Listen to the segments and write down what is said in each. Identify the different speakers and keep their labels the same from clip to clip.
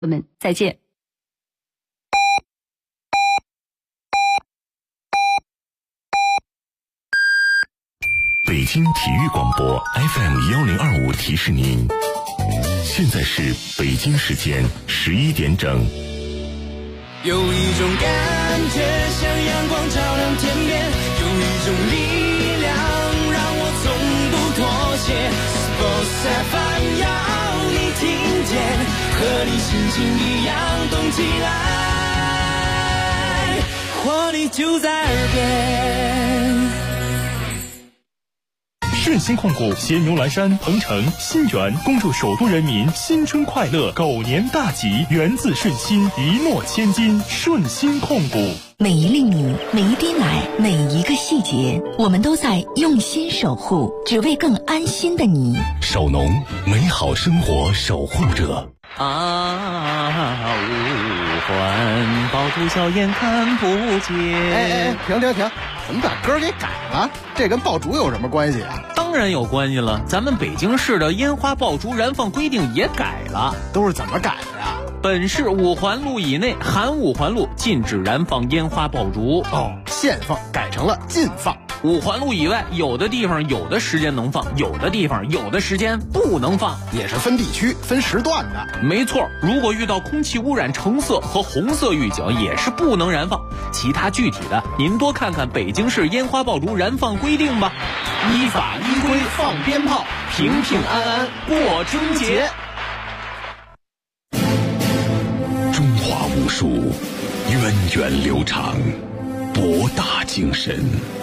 Speaker 1: 我们再见。
Speaker 2: 北京体育广播 FM1025提示您，现在是北京时间11点整。
Speaker 3: 有一种感觉像阳光照亮天边，有一种力量让我从不妥协。Sports FM 要你听见，和你心情一样动起来，活力就在耳边。
Speaker 4: 顺心控股携牛栏山、鹏城、新源恭祝首都人民新春快乐，狗年大吉，源自顺心，一诺千金。顺心控股，
Speaker 5: 每一粒米，每一滴奶，每一个细节，我们都在用心守护，只为更安心的你。
Speaker 2: 首农，美好生活守护者。
Speaker 3: 五环爆竹硝烟看不见。
Speaker 6: 停！怎么把歌给改了？这跟爆竹有什么关系啊？
Speaker 3: 当然有关系了，咱们北京市的烟花爆竹燃放规定也改了。
Speaker 6: 都是怎么改的呀？
Speaker 3: 本市5环路以内含5环路禁止燃放烟花爆竹。
Speaker 6: 限放改成了禁放。
Speaker 3: 5环路以外，有的地方有的时间能放，有的地方有的时间不能放，
Speaker 6: 也是分地区分时段的。
Speaker 3: 没错，如果遇到空气污染橙色和红色预警，也是不能燃放。其他具体的，您多看看北京市烟花爆竹燃放规定吧。依法依规放鞭炮，平平安安过春节。
Speaker 2: 中华武术源远流长，博大精深。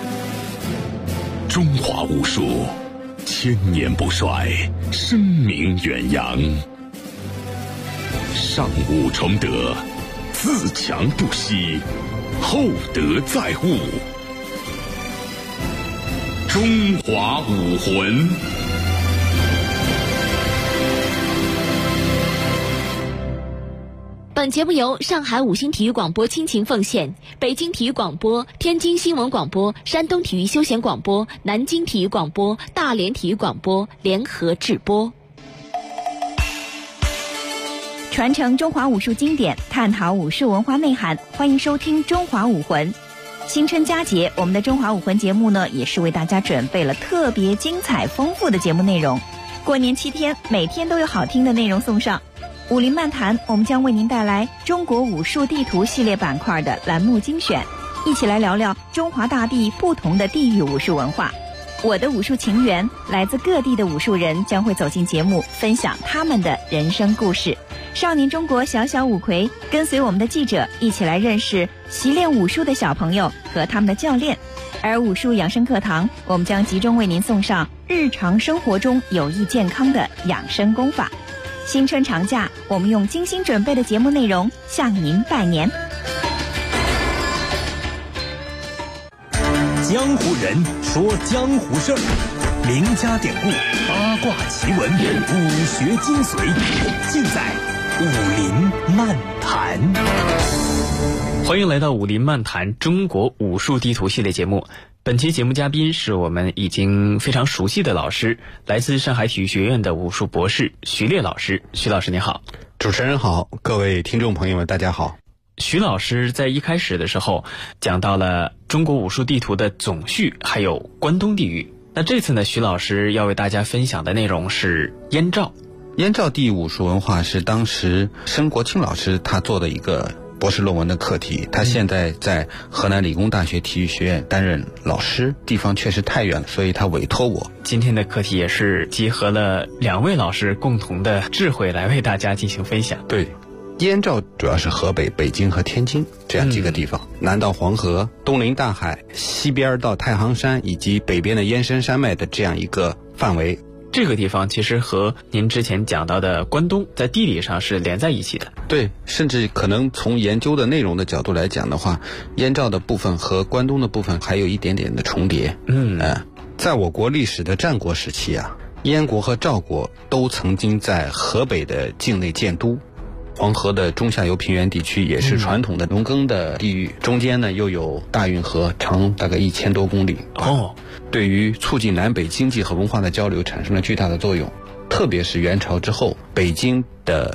Speaker 2: 中华武术千年不衰，声名远扬。上武崇德，自强不息，厚德载物。中华武魂。
Speaker 7: 本节目由上海五星体育广播倾情奉献，北京体育广播、天津新闻广播、山东体育休闲广播、南京体育广播、大连体育广播联合制播。
Speaker 8: 传承中华武术经典，探讨武术文化内涵，欢迎收听《中华武魂》。新春佳节，我们的《中华武魂》节目呢，也是为大家准备了特别精彩丰富的节目内容。过年7天，每天都有好听的内容送上。武林漫谈，我们将为您带来中国武术地图系列板块的栏目精选，一起来聊聊中华大地不同的地域武术文化。我的武术情缘，来自各地的武术人将会走进节目，分享他们的人生故事。少年中国小小五魁，跟随我们的记者一起来认识习练武术的小朋友和他们的教练。而武术养生课堂，我们将集中为您送上日常生活中有益健康的养生功法。新春长假，我们用精心准备的节目内容向您拜年。
Speaker 4: 江湖人说江湖事儿，名家典故、八卦奇闻、武学精髓，尽在武林漫谈。欢迎来到武林漫谈中国武术地图系列节目。本期节目嘉宾是我们已经非常熟悉的老师，来自上海体育学院的武术博士徐烈老师。徐老师你好。
Speaker 9: 主持人好，各位听众朋友们大家好。
Speaker 4: 徐老师在一开始的时候讲到了中国武术地图的总序，还有关东地域。那这次呢，徐老师要为大家分享的内容是燕赵。
Speaker 9: 燕赵地武术文化是当时申国清老师他做的一个博士论文的课题，他现在在河南理工大学体育学院担任老师，地方确实太远了，所以他委托我。
Speaker 4: 今天的课题也是集合了2位老师共同的智慧来为大家进行分享。
Speaker 9: 对，燕赵主要是河北、北京和天津这样几个地方，南到黄河，东临大海，西边到太行山以及北边的燕山山脉的这样一个范围。
Speaker 4: 这个地方其实和您之前讲到的关东在地理上是连在一起的。
Speaker 9: 对，甚至可能从研究的内容的角度来讲的话，燕赵的部分和关东的部分还有一点点的重叠。在我国历史的战国时期啊，燕国和赵国都曾经在河北的境内建都。黄河的中下游平原地区也是传统的农耕的地域，中间呢又有大运河，长大概1000多公里。对于促进南北经济和文化的交流产生了巨大的作用。特别是元朝之后，北京的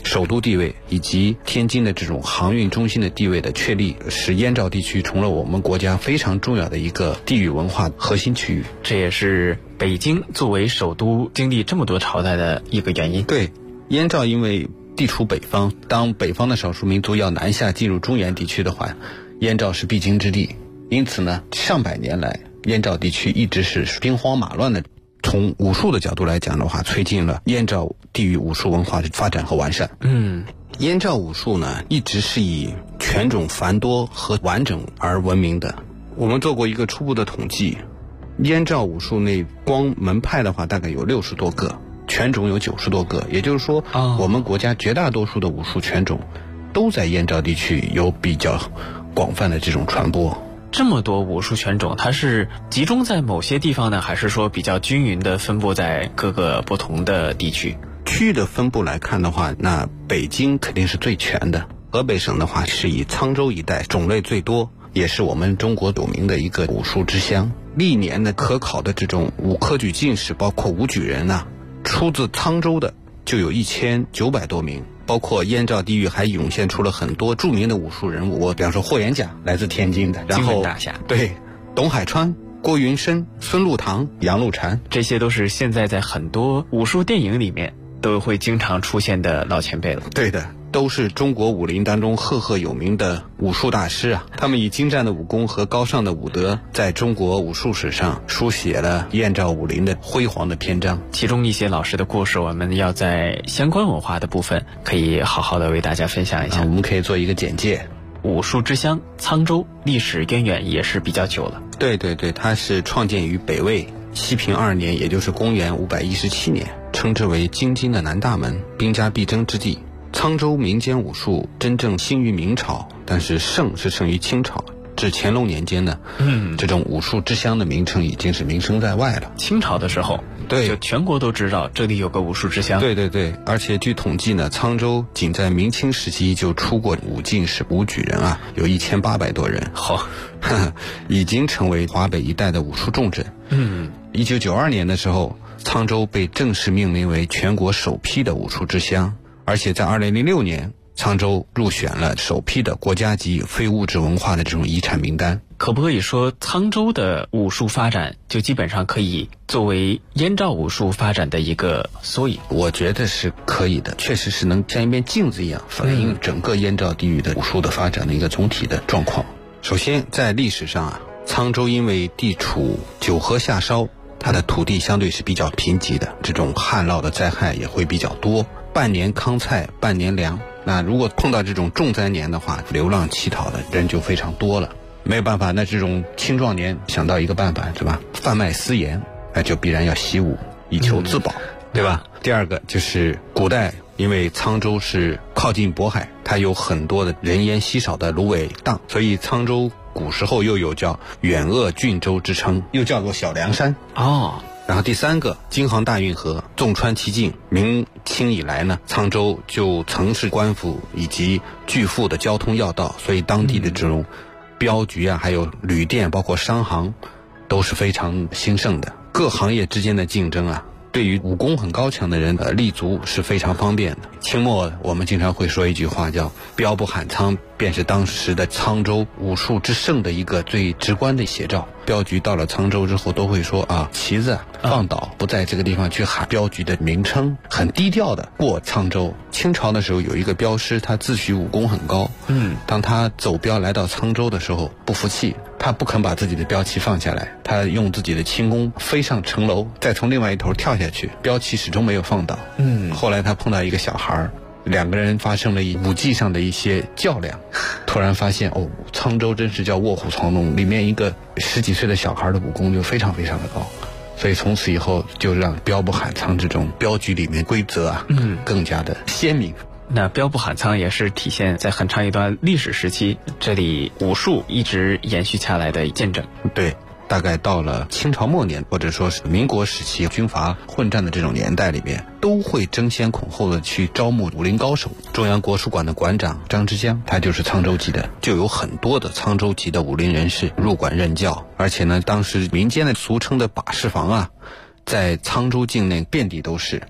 Speaker 9: 首都地位以及天津的这种航运中心的地位的确立，使燕赵地区成了我们国家非常重要的一个地域文化核心区域。
Speaker 1: 这也是北京作为首都经历这么多朝代的一个原因。
Speaker 9: 对，燕赵因为地处北方，当北方的少数民族要南下进入中原地区的话，燕赵是必经之地。因此呢，上百年来燕赵地区一直是兵荒马乱的。从武术的角度来讲的话，促进了燕赵地域武术文化的发展和完善。燕赵武术呢，一直是以犬种繁多和完整而闻名的。我们做过一个初步的统计，燕赵武术内光门派的话大概有60多个，犬种有90多个，也就是说，我们国家绝大多数的武术犬种都在燕赵地区有比较广泛的这种传播。
Speaker 1: 这么多武术犬种，它是集中在某些地方呢，还是说比较均匀的分布在各个不同的地区？
Speaker 9: 区域的分布来看的话，那北京肯定是最全的，河北省的话是以沧州一带种类最多，也是我们中国有名的一个武术之乡。历年的可考的这种武科举进士，包括武举人啊，出自沧州的就有1900多名。包括燕赵地域还涌现出了很多著名的武术人物，比方说霍元甲来自天津的，然后
Speaker 1: 大侠，
Speaker 9: 对，董海川、郭云深、孙禄堂、杨露禅，
Speaker 1: 这些都是现在在很多武术电影里面都会经常出现的老前辈了。
Speaker 9: 对的，都是中国武林当中赫赫有名的武术大师啊！他们以精湛的武功和高尚的武德，在中国武术史上书写了燕赵武林的辉煌的篇章。
Speaker 1: 其中一些老师的故事，我们要在相关文化的部分可以好好的为大家分享一下。
Speaker 9: 我们可以做一个简介。
Speaker 1: 武术之乡沧州历史渊源也是比较久了。
Speaker 9: 对对对，它是创建于北魏西平2年，也就是公元517年，称之为京津的南大门，兵家必争之地。沧州民间武术真正兴于明朝，但是盛是盛于清朝。至乾隆年间呢，这种武术之乡的名称已经是名声在外了。
Speaker 1: 清朝的时候，
Speaker 9: 对，
Speaker 1: 就全国都知道这里有个武术之乡。
Speaker 9: 对对对，而且据统计呢，沧州仅在明清时期就出过武进士、武举人啊，有1800多人。
Speaker 1: 好，
Speaker 9: 已经成为华北一带的武术重镇。1992年的时候，沧州被正式命名为全国首批的武术之乡，而且在2006年。沧州入选了首批的国家级非物质文化的这种遗产名单。
Speaker 1: 可不可以说沧州的武术发展就基本上可以作为燕赵武术发展的一个缩影？
Speaker 9: 我觉得是可以的，确实是能像一面镜子一样反映整个燕赵地域的武术的发展的一个总体的状况。首先在历史上啊，沧州因为地处九河下梢，它的土地相对是比较贫瘠的，这种旱涝的灾害也会比较多，半年糠菜半年粮。那如果碰到这种重灾年的话，流浪乞讨的人就非常多了，没有办法，那这种青壮年想到一个办法是吧？贩卖私盐，那就必然要习武以求自保，对吧？第二个就是古代因为沧州是靠近渤海，它有很多的人烟稀少的芦苇荡，所以沧州古时候又有叫远鄂郡州之称，又叫做小凉山。然后第三个，京杭大运河纵穿其境，明清以来呢，沧州就曾是官府以及巨富的交通要道，所以当地的这种镖局啊，还有旅店，包括商行，都是非常兴盛的。各行业之间的竞争啊，对于武功很高强的人立足是非常方便的。清末我们经常会说一句话叫标不喊沧，便是当时的沧州武术之盛的一个最直观的写照。镖局到了沧州之后都会说啊，旗子放倒，不在这个地方去喊镖局的名称，很低调的过沧州。清朝的时候有一个镖师，他自诩武功很高，当他走镖来到沧州的时候不服气，他不肯把自己的镖旗放下来，他用自己的轻功飞上城楼，再从另外一头跳下去，镖旗始终没有放倒。后来他碰到一个小孩，两个人发生了武技上的一些较量，突然发现沧州真是叫卧虎藏龙，里面一个10几岁的小孩的武功就非常非常的高，所以从此以后就让标不喊沧这种镖局里面规则啊，更加的鲜明。
Speaker 1: 那标不喊沧也是体现在很长一段历史时期，这里武术一直延续下来的见证。
Speaker 9: 对，大概到了清朝末年，或者说是民国时期军阀混战的这种年代里面，都会争先恐后的去招募武林高手。中央国术馆的馆长张之江，他就是沧州籍的，就有很多的沧州籍的武林人士入馆任教。而且呢，当时民间的俗称的把式房啊，在沧州境内遍地都是。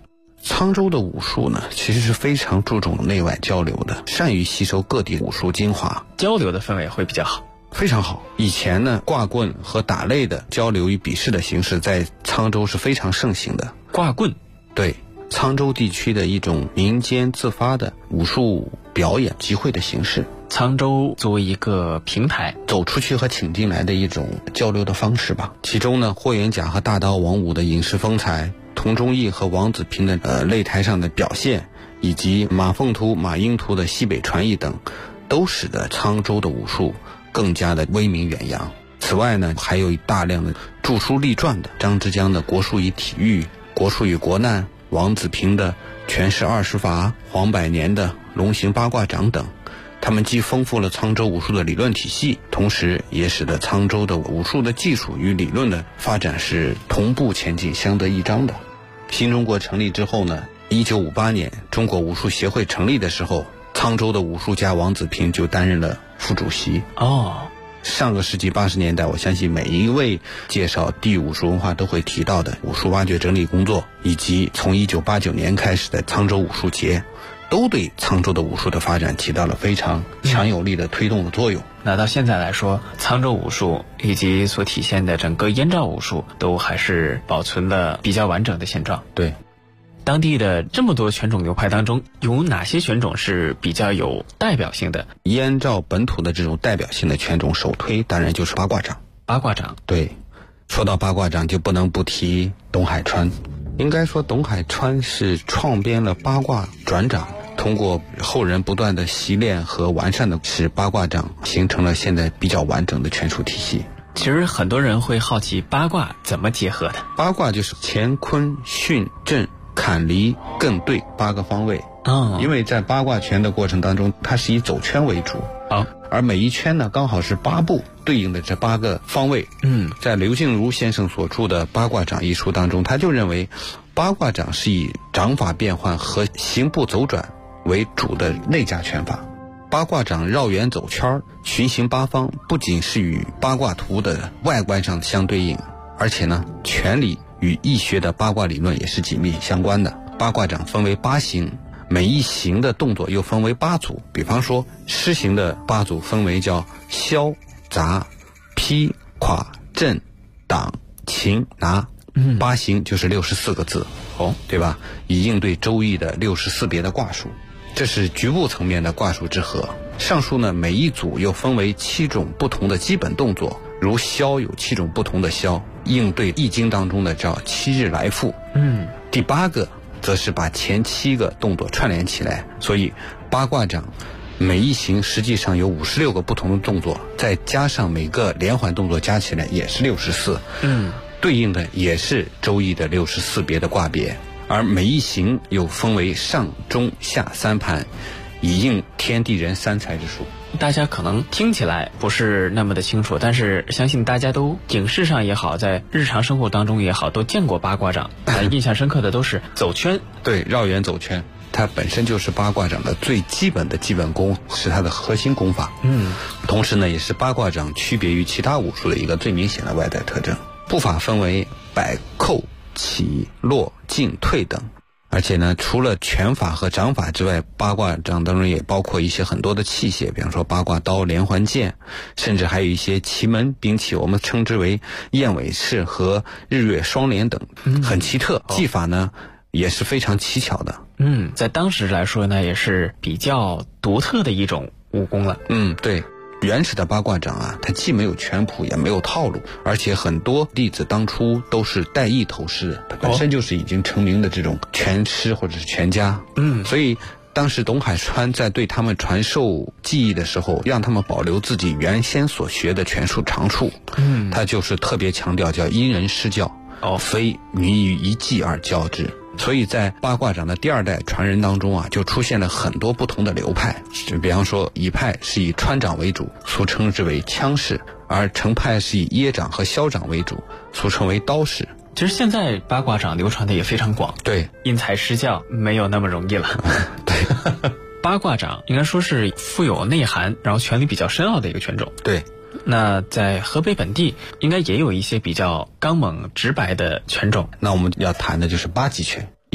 Speaker 9: 沧州的武术呢，其实是非常注重内外交流的，善于吸收各地武术精华，
Speaker 1: 交流的氛围会比较好。
Speaker 9: 非常好。以前呢，挂棍和打擂的交流与比试的形式在沧州是非常盛行的。
Speaker 1: 挂棍，
Speaker 9: 对，沧州地区的一种民间自发的武术表演集会的形式。
Speaker 1: 沧州作为一个平台，
Speaker 9: 走出去和请进来的一种交流的方式吧。其中呢，霍元甲和大刀王五的影视风采，童忠义和王子平的擂台上的表现，以及马凤图、马英图的西北传艺等，都使得沧州的武术更加的威名远扬。此外呢，还有大量的著书立传的，张之江的《国术与体育》，国术与国难，王子平的拳式20法，黄百年的龙行八卦掌等。他们既丰富了沧州武术的理论体系，同时也使得沧州的武术的技术与理论的发展是同步前进，相得益彰的。新中国成立之后呢，1958年中国武术协会成立的时候，沧州的武术家王子平就担任了副主席。上个世纪80年代，我相信每一位介绍地武术文化都会提到的武术挖掘整理工作，以及从1989年开始的沧州武术节，都对沧州的武术的发展起到了非常强有力的推动的作用。
Speaker 1: 那到现在来说，沧州武术以及所体现的整个燕赵武术都还是保存了比较完整的现状。
Speaker 9: 对，
Speaker 1: 当地的这么多拳种流派当中，有哪些拳种是比较有代表性的？
Speaker 9: 燕赵本土的这种代表性的拳种，首推当然就是八卦掌。
Speaker 1: 八卦掌，
Speaker 9: 对，说到八卦掌就不能不提董海川。应该说董海川是创编了八卦转掌，通过后人不断的习练和完善的，使八卦掌形成了现在比较完整的拳术体系。
Speaker 1: 其实很多人会好奇八卦怎么结合的。
Speaker 9: 八卦就是乾坤巽震坎离艮兑8个方位。因为在八卦拳的过程当中，它是以走圈为主。而每一圈呢，刚好是8步，对应的这8个方位。在刘静茹先生所著的《八卦掌》一书当中，他就认为八卦掌是以掌法变换和行步走转为主的内家拳法。八卦掌绕圆走圈，循行8方，不仅是与八卦图的外观上相对应，而且呢，拳理与易学的八卦理论也是紧密相关的。八卦掌分为8形，每一形的动作又分为8组。比方说狮形的8组分为叫削、砸、劈、垮、震、挡、擒、拿。8形就是64个字，对吧？以应对周易的64别的卦数。这是局部层面的卦数之和。上述呢，每一组又分为7种不同的基本动作，如削有7种不同的削，应对易经当中的叫7日来复。第8个则是把前7个动作串联起来，所以八卦掌每一形实际上有56个不同的动作，再加上每个连环动作加起来也是64。对应的也是周易的64别的卦别。而每一形又分为上中下3盘，以应天地人3才之数。
Speaker 1: 大家可能听起来不是那么的清楚，但是相信大家都影视上也好，在日常生活当中也好，都见过八卦掌。印象深刻的都是走圈。
Speaker 9: 对，绕圆走圈，它本身就是八卦掌的最基本的基本功，是它的核心功法。同时呢，也是八卦掌区别于其他武术的一个最明显的外在特征。步法分为摆、扣、起、落、进、退等。而且呢，除了拳法和掌法之外，八卦掌当中也包括一些很多的器械，比方说八卦刀、连环剑，甚至还有一些奇门兵器，我们称之为燕尾式和日月双连等，很奇特。技法呢也是非常奇巧的。
Speaker 1: 在当时来说呢，也是比较独特的一种武功了。
Speaker 9: 对。原始的八卦掌啊，它既没有拳谱也没有套路，而且很多弟子当初都是带艺投师的，它本身就是已经成名的这种拳师或者是拳家。所以当时董海川在对他们传授技艺的时候，让他们保留自己原先所学的拳术长处。他就是特别强调叫因人施教，非迷于一技而教之。所以在八卦掌的第2代传人当中啊，就出现了很多不同的流派。就比方说一派是以川掌为主，俗称之为枪式，而程派是以掖掌和削掌为主，俗称为刀式。
Speaker 1: 其实现在八卦掌流传的也非常广，
Speaker 9: 对，
Speaker 1: 因材施教没有那么容易了。对，八卦掌应该说是富有内涵，然后拳理比较深奥的一个拳种。
Speaker 9: 对。
Speaker 1: 那在河北本地应该也有一些比较刚猛直白的拳种。
Speaker 9: 那我们要谈的就是8极拳，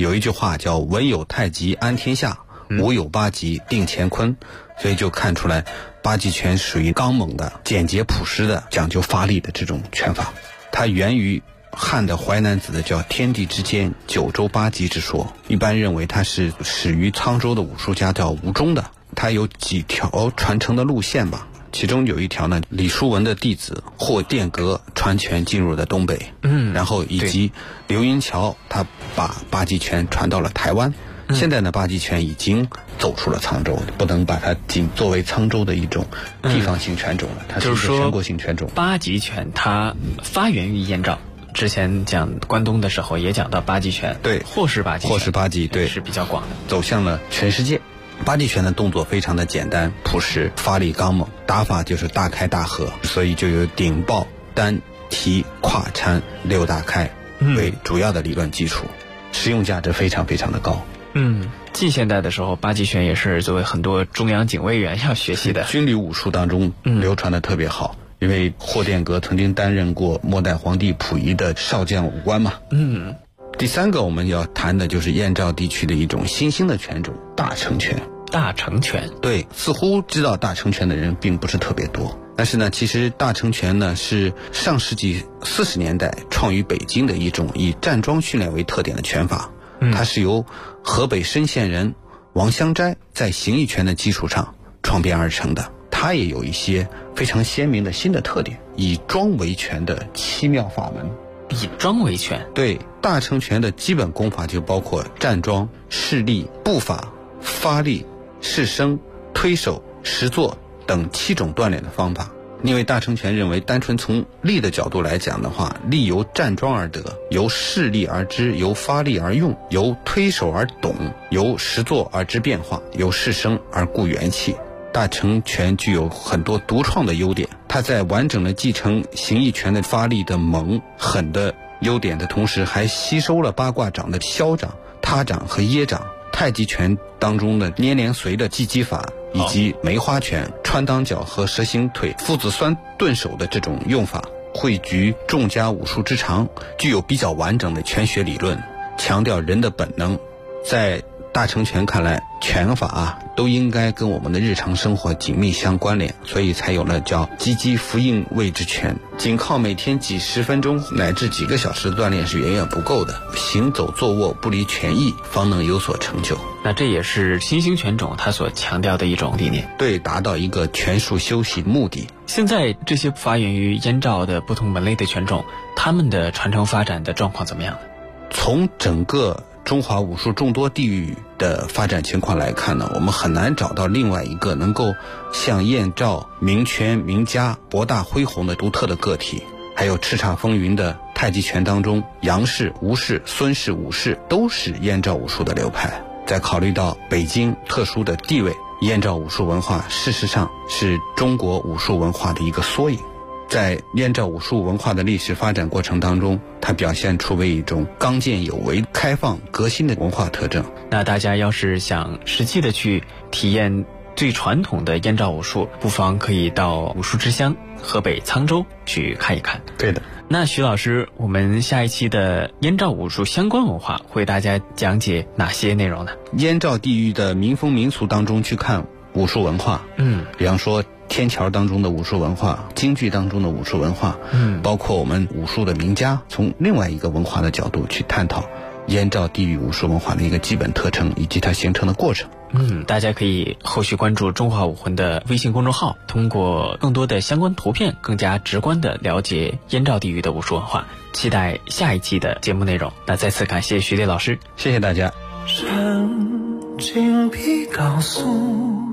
Speaker 9: 有一句话叫文有太极安天下，武有八极定乾坤，所以就看出来八极拳属于刚猛的、简洁朴实的、讲究发力的这种拳法。它源于汉的淮南子的叫天地之间九州八极之说，一般认为它是始于沧州的武术家叫吴中的。它有几条传承的路线吧，其中有一条呢，李叔文的弟子霍殿阁传拳进入了东北，然后以及刘云桥他把八极拳传到了台湾。现在呢，八极拳已经走出了沧州，不能把它仅作为沧州的一种地方性拳种了，它是一个全国性拳种。
Speaker 1: 八极拳它发源于燕赵，之前讲关东的时候也讲到八极拳，
Speaker 9: 对，
Speaker 1: 霍氏八极，对，是比较广的，
Speaker 9: 走向了全世界。八极拳的动作非常的简单朴实，发力刚猛，打法就是大开大合，所以就有顶抱、单提、胯缠、六大开为主要的理论基础，实用价值非常非常的高。
Speaker 1: 近现代的时候，八极拳也是作为很多中央警卫员要学习的，
Speaker 9: 军旅武术当中流传的特别好。因为霍殿阁曾经担任过末代皇帝溥仪的少将武官嘛。第三个我们要谈的就是燕赵地区的一种新兴的拳种——大成拳。
Speaker 1: 大成拳，
Speaker 9: 对，似乎知道大成拳的人并不是特别多。但是呢，其实大成拳呢是上世纪40年代创于北京的一种以站桩训练为特点的拳法。它是由河北深县人王香斋在形意拳的基础上创编而成的。它也有一些非常鲜明的新的特点，以桩为拳的奇妙法门。
Speaker 1: 以桩为拳，
Speaker 9: 对，大成拳的基本功法就包括站桩、势力、步法、发力、势声、推手、实坐等7种锻炼的方法。因为大成拳认为，单纯从力的角度来讲的话，力由站桩而得，由势力而知，由发力而用，由推手而懂，由实坐而知变化，由势声而固元气。大成拳具有很多独创的优点，它在完整的继承形意拳的发力的猛狠的优点的同时，还吸收了八卦掌的削掌、他掌和掖掌，太极拳当中的捏连随的击击法，以及梅花拳、穿裆脚和蛇形腿、父子酸顿手的这种用法，汇聚众家武术之长，具有比较完整的拳学理论，强调人的本能。在大成拳看来，拳法都应该跟我们的日常生活紧密相关联，所以才有了叫积极符应谓之拳。仅靠每天几十分钟乃至几个小时的锻炼是远远不够的，行走坐卧不离拳意，方能有所成就。
Speaker 1: 那这也是新兴拳种它所强调的一种理念，
Speaker 9: 对，达到一个拳术修习目的。
Speaker 1: 现在这些发源于燕赵的不同门类的拳种，他们的传承发展的状况怎么样呢？
Speaker 9: 从整个中华武术众多地域的发展情况来看呢，我们很难找到另外一个能够像燕赵名拳名家博大恢宏的独特的个体。还有叱咤风云的太极拳当中，杨氏、吴氏、孙氏、武氏都是燕赵武术的流派。再考虑到北京特殊的地位，燕赵武术文化事实上是中国武术文化的一个缩影。在燕赵武术文化的历史发展过程当中，它表现出为一种刚健有为、开放革新的文化特征。
Speaker 1: 那大家要是想实际的去体验最传统的燕赵武术，不妨可以到武术之乡河北沧州去看一看。
Speaker 9: 对的。
Speaker 1: 那徐老师，我们下一期的燕赵武术相关文化会大家讲解哪些内容呢？
Speaker 9: 燕赵地域的民风民俗当中去看武术文化，比方说天桥当中的武术文化，京剧当中的武术文化，包括我们武术的名家，从另外一个文化的角度去探讨燕赵地域武术文化的一个基本特征以及它形成的过程。
Speaker 1: 大家可以后续关注中华武魂的微信公众号，通过更多的相关图片更加直观的了解燕赵地域的武术文化。期待下一期的节目内容。那再次感谢徐烈老师，
Speaker 9: 谢谢大家。
Speaker 3: 神经皮告诉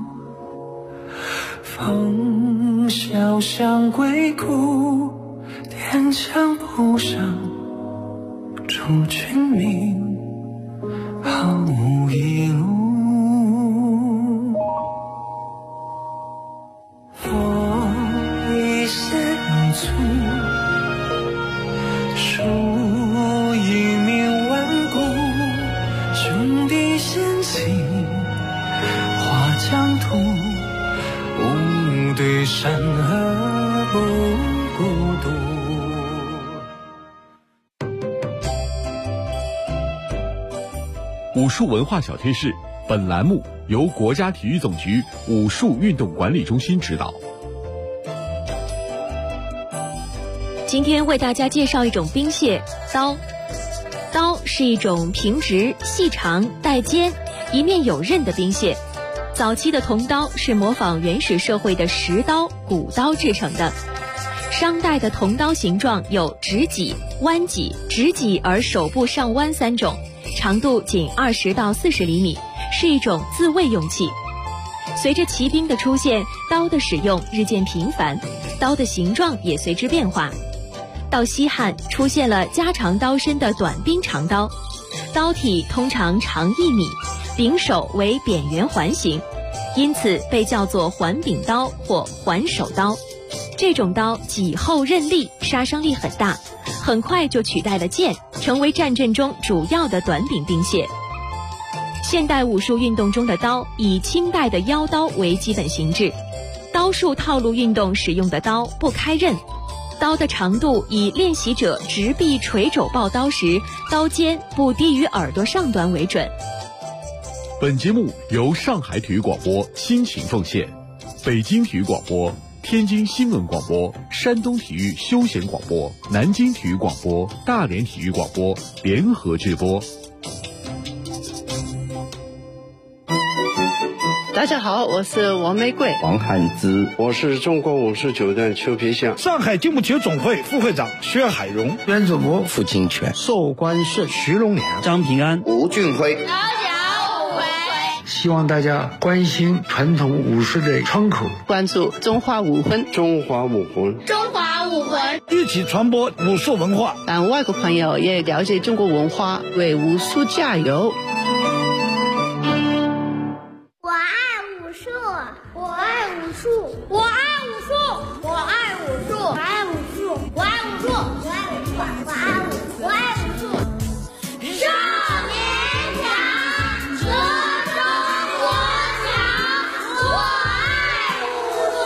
Speaker 3: 风萧响归哭，天墙铺上诸君名，毫无一路。我一线足，树一命顽固，兄弟先情画疆土，无对山河不孤独。
Speaker 10: 武术文化小贴士，本栏目由国家体育总局武术运动管理中心指导。
Speaker 7: 今天为大家介绍一种兵械——刀。刀是一种平直、细长、带尖、一面有刃的兵械。早期的铜刀是模仿原始社会的石刀、骨刀制成的。商代的铜刀形状有直戟、弯戟、直戟而手部上弯3种，长度仅20到40厘米，是一种自卫用器。随着骑兵的出现，刀的使用日渐频繁，刀的形状也随之变化。到西汉出现了加长刀身的短兵长刀，刀体通常长1米，柄手为扁圆环形，因此被叫做环柄刀或环手刀。这种刀戟厚刃利，杀伤力很大，很快就取代了剑，成为战阵中主要的短柄兵械。现代武术运动中的刀以清代的腰刀为基本形制，刀术套路运动使用的刀不开刃，刀的长度以练习者直臂垂肘抱刀时，刀尖不低于耳朵上端为准。
Speaker 10: 本节目由上海体育广播倾情奉献，北京体育广播、天津新闻广播、山东体育休闲广播、南京体育广播、大连体育广播联合制播。
Speaker 11: 大家好，我是王玫瑰、
Speaker 12: 王汉之，我是中国武术九段邱培相，
Speaker 13: 上海金木球总会副会长薛海荣，
Speaker 14: 袁祖国、
Speaker 15: 傅金泉、
Speaker 14: 寿关顺、
Speaker 16: 徐荣良、
Speaker 17: 张平安、
Speaker 18: 吴俊辉。
Speaker 14: 希望大家关心传统武术的窗口，
Speaker 11: 关注中华武魂，
Speaker 12: 中华武魂，
Speaker 19: 中华武魂，
Speaker 13: 一起传播武术文化，
Speaker 11: 让外国朋友也了解中国文化，为武术加油。
Speaker 19: 我爱武术，我爱武术，我爱武术，我爱武术，我爱武术，我爱武术，我爱武术，我爱武术，我爱武术。少年强，则中国强，我爱武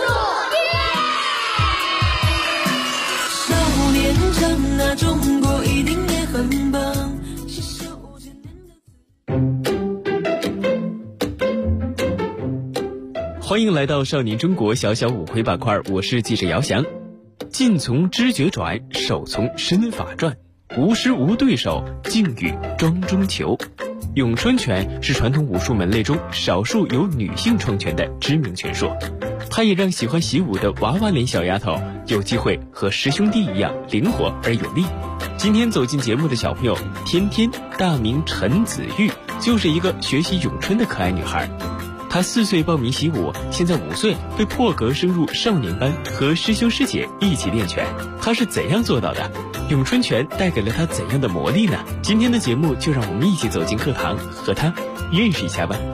Speaker 19: 术。
Speaker 3: 少年强啊，中国一定也很棒。
Speaker 1: 欢迎来到少年中国小小五回板块，我是记者姚翔。劲从知觉转，手从身法转，无师无对手，静与庄中求。咏春拳是传统武术门类中少数由女性创拳的知名拳术，它也让喜欢习武的娃娃脸小丫头有机会和师兄弟一样灵活而有力。今天走进节目的小朋友天天，大名陈子玉，就是一个学习咏春的可爱女孩。她4岁报名习武，现在5岁被破格升入少年班，和师兄师姐一起练拳。她是怎样做到的？咏春拳带给了她怎样的魔力呢？今天的节目就让我们一起走进课堂，和她认识一下吧。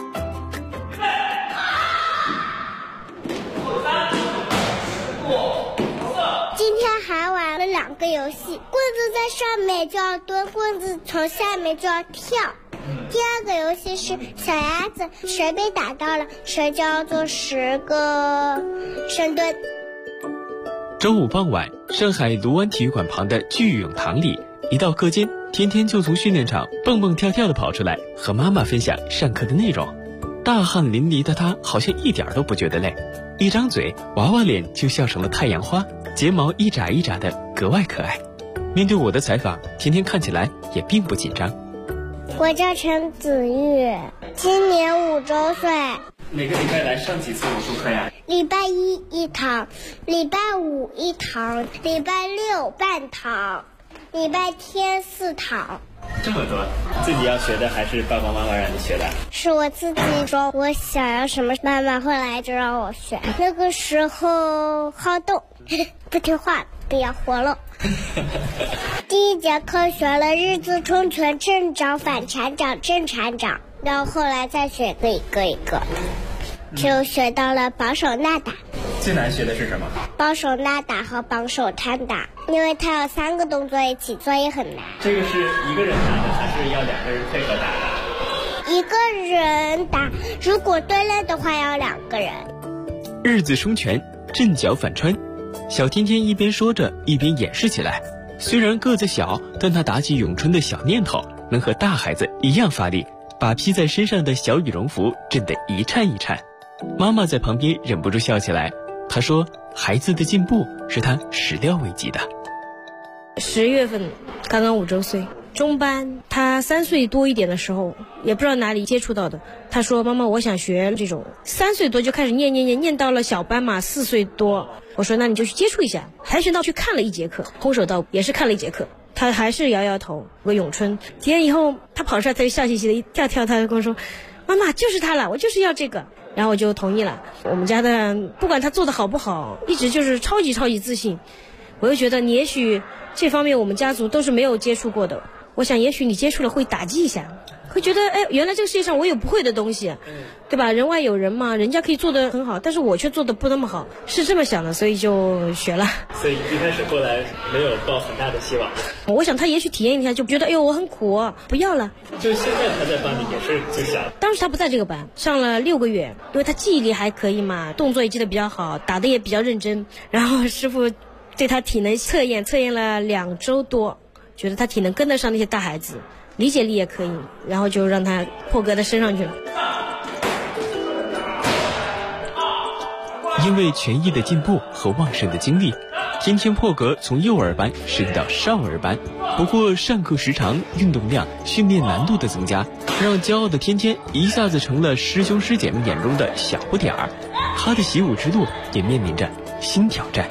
Speaker 19: 今天还玩了2个游戏，棍子在上面就要蹲，棍子从下面就要跳。第2个游戏是小鸭子，谁被打到了，谁就要做10个深蹲。
Speaker 1: 周五傍晚，上海卢湾体育馆旁的聚泳堂里，一到课间，天天就从训练场蹦蹦跳跳地跑出来，和妈妈分享上课的内容。大汗淋漓的她好像一点都不觉得累，一张嘴，娃娃脸就笑成了太阳花，睫毛一眨一眨的，格外可爱。面对我的采访，天天看起来也并不紧张。
Speaker 19: 我叫陈子玉，今年5周岁。
Speaker 1: 每个礼拜来上几次武术课呀？
Speaker 19: 礼拜1一堂，礼拜5一堂，礼拜6半堂，礼拜天4堂。
Speaker 1: 这么多，自己要学的还是爸爸妈妈让你学的？
Speaker 19: 是我自己说我想要什么，妈妈后来就让我学。那个时候好动，不听话，不要活了。第1节课学了日字冲拳、正掌、反缠掌、正缠掌，然后后来再学一个，就学到了绑手纳打。
Speaker 1: 最难学的是什么？
Speaker 19: 绑手纳打和绑手摊打，因为它有3个动作一起做也很难。
Speaker 1: 这个是一个人打的，还是要2个人配合打的？
Speaker 19: 一个人打，如果对练的话要2个人。
Speaker 1: 日字冲拳，正脚反穿。小天天一边说着，一边演示起来。虽然个子小，但他打起咏春的小念头， 能和大孩子一样发力，把披在身上的小羽绒服震得一颤一颤。妈妈在旁边忍不住笑起来，她说孩子的进步是她始料未及的。
Speaker 15: 10月份刚刚5周岁，中班，他3岁多一点的时候，也不知道哪里接触到的，他说妈妈我想学这种，3岁多就开始念到了小班嘛，4岁多，我说那你就去接触一下，跆拳道去看了1节课，空手道也是看了1节课，他还是摇摇头。我咏春体验以后，他跑出来他就笑嘻嘻的一跳，他就跟我说妈妈就是他了，我就是要这个，然后我就同意了。我们家的不管他做的好不好，一直就是超级自信，我就觉得你也许这方面我们家族都是没有接触过的，我想也许你接触了会打击一下，会觉得原来这个世界上我有不会的东西，对吧？人外有人嘛，人家可以做得很好，但是我却做得不那么好，是这么想的，所以就学了。
Speaker 1: 所以一开始过来没有抱很大的希望。
Speaker 15: 我想他也许体验一下就觉得哎呦我很苦，不要了。
Speaker 1: 就现在他在班里也是最小。
Speaker 15: 当时他不在这个班，上了6个月，因为他记忆力还可以嘛，动作也记得比较好，打得也比较认真，然后师傅对他体能测验了2周多，觉得他体能跟得上那些大孩子，理解力也可以，然后就让他破格的升上去了。
Speaker 1: 因为权益的进步和旺盛的精力，天天破格从幼儿班升到少儿班。不过上课时长、运动量、训练难度的增加，让骄傲的天天一下子成了师兄师姐们眼中的小不点儿。他的习武之路也面临着新挑战。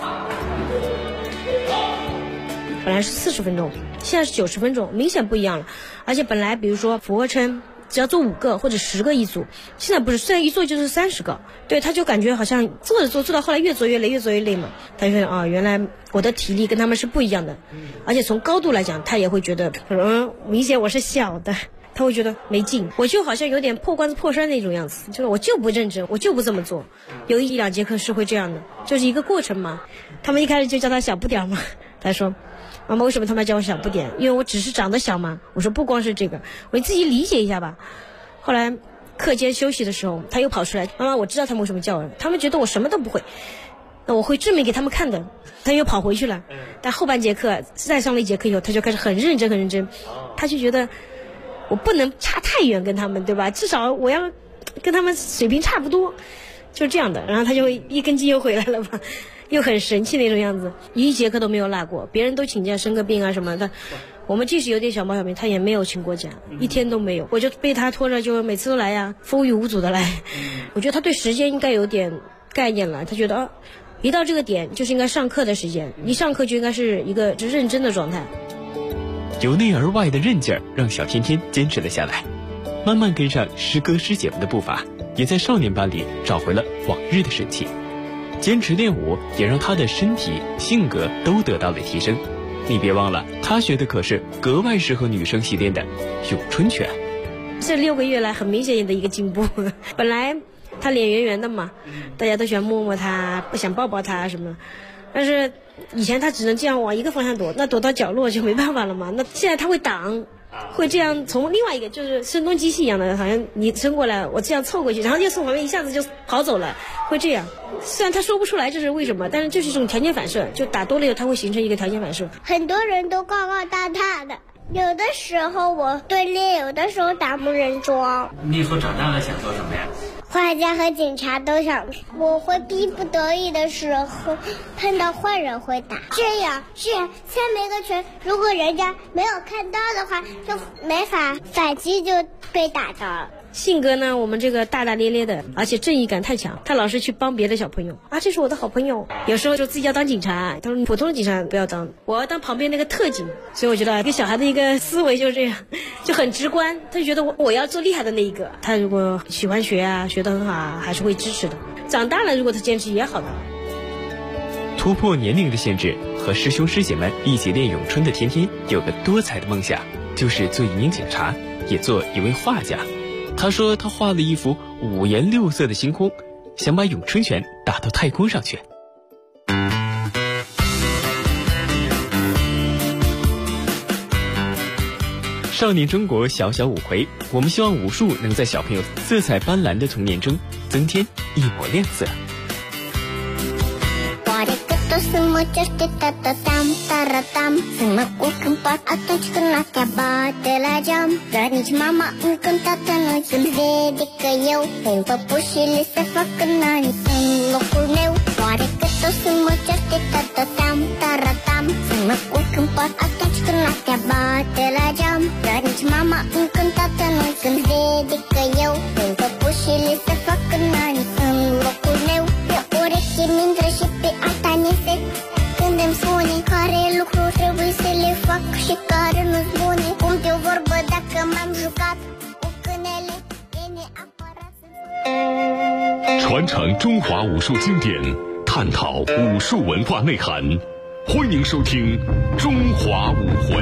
Speaker 15: 本来是40分钟，现在是90分钟，明显不一样了。而且本来比如说俯卧撑只要做5个或者10个一组，现在不是，现在一做就是30个。对，他就感觉好像做到后来越做越累嘛。他就觉得原来我的体力跟他们是不一样的，而且从高度来讲，他也会觉得明显我是小的，他会觉得没劲。我就好像有点破罐子破摔那种样子，就是我就不认真，我就不这么做。有1-2节课是会这样的，就是一个过程嘛。他们一开始就叫他小不点嘛，他说妈妈为什么他们叫我小不点？因为我只是长得小嘛。我说不光是这个，我自己理解一下吧。后来课间休息的时候，他又跑出来，妈妈我知道他们为什么叫我，他们觉得我什么都不会，那我会证明给他们看的。他又跑回去了，但后半节课再上了1节课以后，他就开始很认真，他就觉得我不能差太远跟他们，对吧？至少我要跟他们水平差不多，就是这样的。然后他就一根筋又回来了吧，又很神气那种样子，1节课都没有落过，别人都请假生个病啊什么的，我们即使有点小毛小病，他也没有请过假，1天都没有。我就被他拖着，就每次都来呀，风雨无阻的来。我觉得他对时间应该有点概念了，他觉得一到这个点就是应该上课的时间，一上课就应该是一个就认真的状态。
Speaker 1: 由内而外的韧劲儿让小天天坚持了下来，慢慢跟上师哥师姐们的步伐，也在少年班里找回了往日的神气。坚持练武也让他的身体性格都得到了提升。你别忘了，他学的可是格外适合女生习练的咏春拳。
Speaker 15: 这6个月来很明显的一个进步。本来他脸圆圆的嘛，大家都喜欢摸摸他，不想抱抱他什么，但是以前他只能这样往一个方向躲，那躲到角落就没办法了嘛。那现在他会挡，会这样从另外一个就是声东击西一样的，好像你伸过来，我这样凑过去，然后又从旁边一下子就跑走了，会这样。虽然他说不出来这是为什么，但是这是一种条件反射，就打多了以后他会形成一个条件反射。
Speaker 19: 很多人都高高大大的，有的时候我对练，有的时候打木人桩。
Speaker 1: 你以后长大了想做什么呀？
Speaker 19: 画家和警察都想。我会逼不得已的时候碰到坏人会打，这样下面一个拳，如果人家没有看到的话，就没法反击，就被打着了。
Speaker 15: 性格呢，我们这个大大咧咧的，而且正义感太强，他老是去帮别的小朋友啊，这是我的好朋友。有时候就自己要当警察，他说普通的警察不要当，我要当旁边那个特警。所以我觉得一个小孩的一个思维就是这样，就很直观，他就觉得我要做厉害的那一个。他如果喜欢学啊，学得很好啊，还是会支持的。长大了如果他坚持也好的。
Speaker 1: 突破年龄的限制，和师兄师姐们一起练咏春的天天有个多彩的梦想，就是做一名警察，也做一位画家。他说他画了一幅5颜6色的星空，想把咏春拳打到太空上去。少年中国小小五魁，我们希望武术能在小朋友色彩斑斓的童年中增添一抹亮色。
Speaker 19: 我的哥 to sumuchasti tatatam taratam Semaku kempat atunchku natya batela jam Ranich mama unkun tatanu sulvedi kayo Pen papushili sefakanani lokurneu Wareka to sumuchasti tatatam taratam Semaku kempat atunchku natya batela jam Ranich mama unkun tatanu sulvedi kayo Pen papushili sefakanani lokurneu Urechi mindre și pe alta nese Când îmi spune care lucru trebuie să le fac Și care nu-s bune Cum te-o vorbă dacă m-am jucat Cu câinele e neapărat să...
Speaker 2: 传承中华武术经典，探讨武术文化内涵。欢迎收听《中华武魂》。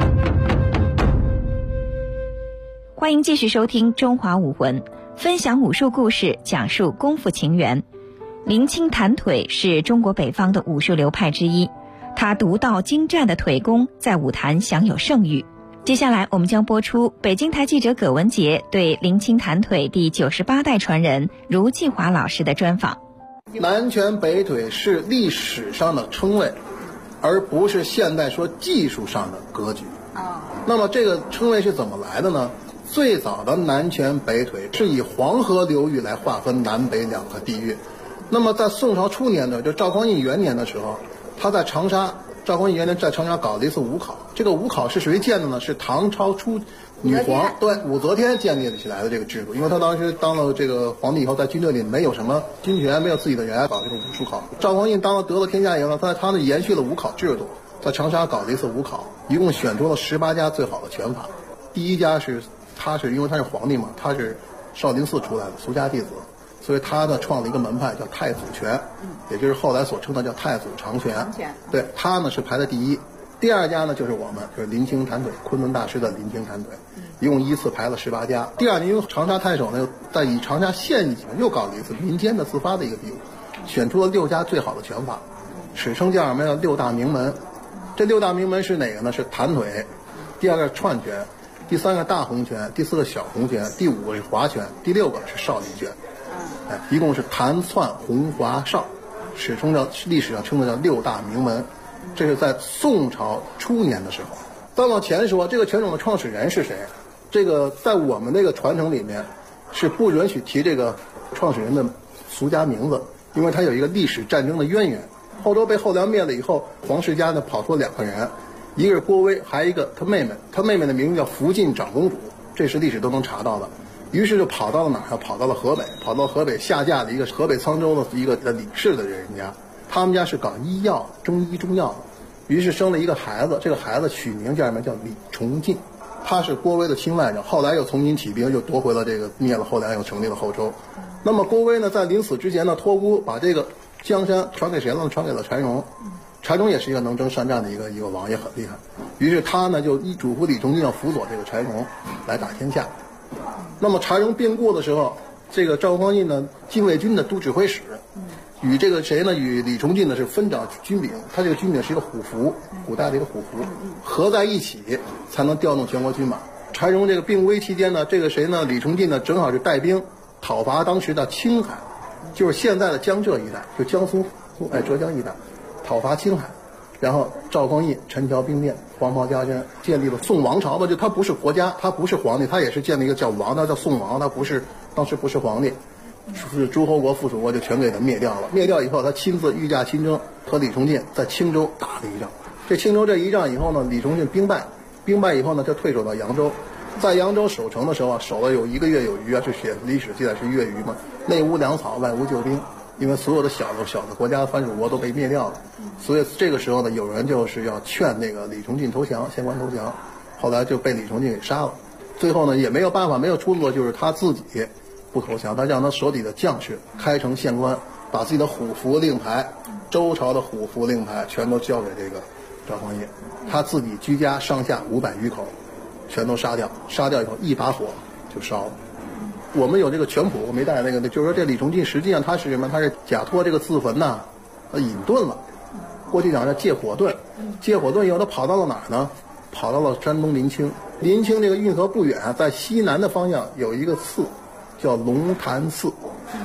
Speaker 8: 欢迎继续收听《中华武魂》，分享武术故事，讲述功夫情缘。林青弹腿是中国北方的武术流派之一，他独到精湛的腿功在武坛享有盛誉。接下来我们将播出北京台记者葛文杰对林青弹腿第98代传人卢继华老师的专访。
Speaker 6: 南拳北腿是历史上的称谓，而不是现代说技术上的格局。那么这个称谓是怎么来的呢？最早的南拳北腿是以黄河流域来划分南北两个地域。那么在宋朝初年的，就赵匡胤元年的时候，他在长沙，赵匡胤元年在长沙搞了一次武考。这个武考是谁建的呢？是唐朝初女皇武则天建立起来的这个制度。因为他当时当了这个皇帝以后，在军队里没有什么军权，没有自己的人，搞这个武术考。赵匡胤得了天下以后呢，他呢延续了武考制度，在长沙搞了一次武考，一共选出了18家最好的拳法。第一家是因为他是皇帝嘛，他是少林寺出来的俗家弟子。所以他呢创了一个门派叫太祖拳，也就是后来所称的叫太祖长拳。对，他呢是排在第一。第二家呢就是我们，就是林青弹腿，昆仑大师的林青弹腿，一共依次排了18家。第二年，因为长沙太守呢在以长沙县一级又搞了一次民间的自发的一个比武，选出了6家最好的拳法，史称叫什么呀？6大名门。这6大名门是哪个呢？是弹腿，第2个是串拳，第3个大红拳，第4个小红拳，第5个是划拳，第6个是少林拳。一共是弹窜红华少，历史上称的叫6大名门。这是在宋朝初年的时候。再往前说，这个拳种的创始人是谁？这个在我们这个传承里面是不允许提这个创始人的俗家名字，因为他有一个历史战争的渊源。后周被后梁灭了以后，黄世家呢跑出了2个人，一个是郭威，还有一个他妹妹，他妹妹的名字叫福晋长公主，这是历史都能查到的。于是就跑到了哪儿？跑到了河北，下嫁了一个河北沧州的一个李氏的人家，他们家是搞医药，中医中药的。于是生了一个孩子，这个孩子取名叫什么？叫李崇进，他是郭威的亲外甥，后来又重新起兵，又夺回了这个灭了后梁，又成立了后周。那么郭威呢，在临死之前呢，托孤把这个江山传给谁了？传给了柴荣。柴荣也是一个能征善战的一个王，也很厉害。于是他呢就嘱咐李崇进要辅佐这个柴荣来打天下。那么柴荣病故的时候，这个赵匡胤呢，禁卫军的都指挥使，与这个谁呢？与李崇进呢是分掌军柄。他这个军柄是一个虎符，古代的一个虎符，合在一起才能调动全国军马。柴荣这个病危期间呢，这个谁呢？李崇进呢正好是带兵讨伐当时的青海，就是现在的江浙一带，就江苏浙江一带，讨伐青海。然后赵匡胤陈桥兵变，黄袍加身，建立了宋王朝吧。就他不是国家，他不是皇帝，他也是建立一个叫王，他叫宋王，他当时不是皇帝，是诸侯国附属国，就全给他灭掉了。灭掉以后，他亲自御驾亲征，和李崇进在青州打了一仗。这青州这一仗以后呢，李崇进兵败以后呢，就退守到扬州。在扬州守城的时候啊，守了有1个月有余啊，这写历史记载是月余嘛，内无粮草，外无救兵。因为所有的小的国家藩属国都被灭掉了，所以这个时候呢，有人就是要劝那个李崇进投降，县官投降，后来就被李崇进给杀了。最后呢，也没有办法，没有出路，就是他自己不投降，他让他手底的将士开成县官，把自己的虎符令牌，周朝的虎符令牌全都交给这个赵匡胤，他自己居家上下500余口，全都杀掉，杀掉以后一把火就烧了。我们有这个拳谱，我没带那个，就是说这李崇进实际上他是什么？他是假托这个自焚呐，隐遁了。过去讲叫借火遁，借火遁以后他跑到了哪儿呢？跑到了山东临清。临清这个运河不远，在西南的方向有一个寺，叫龙潭寺。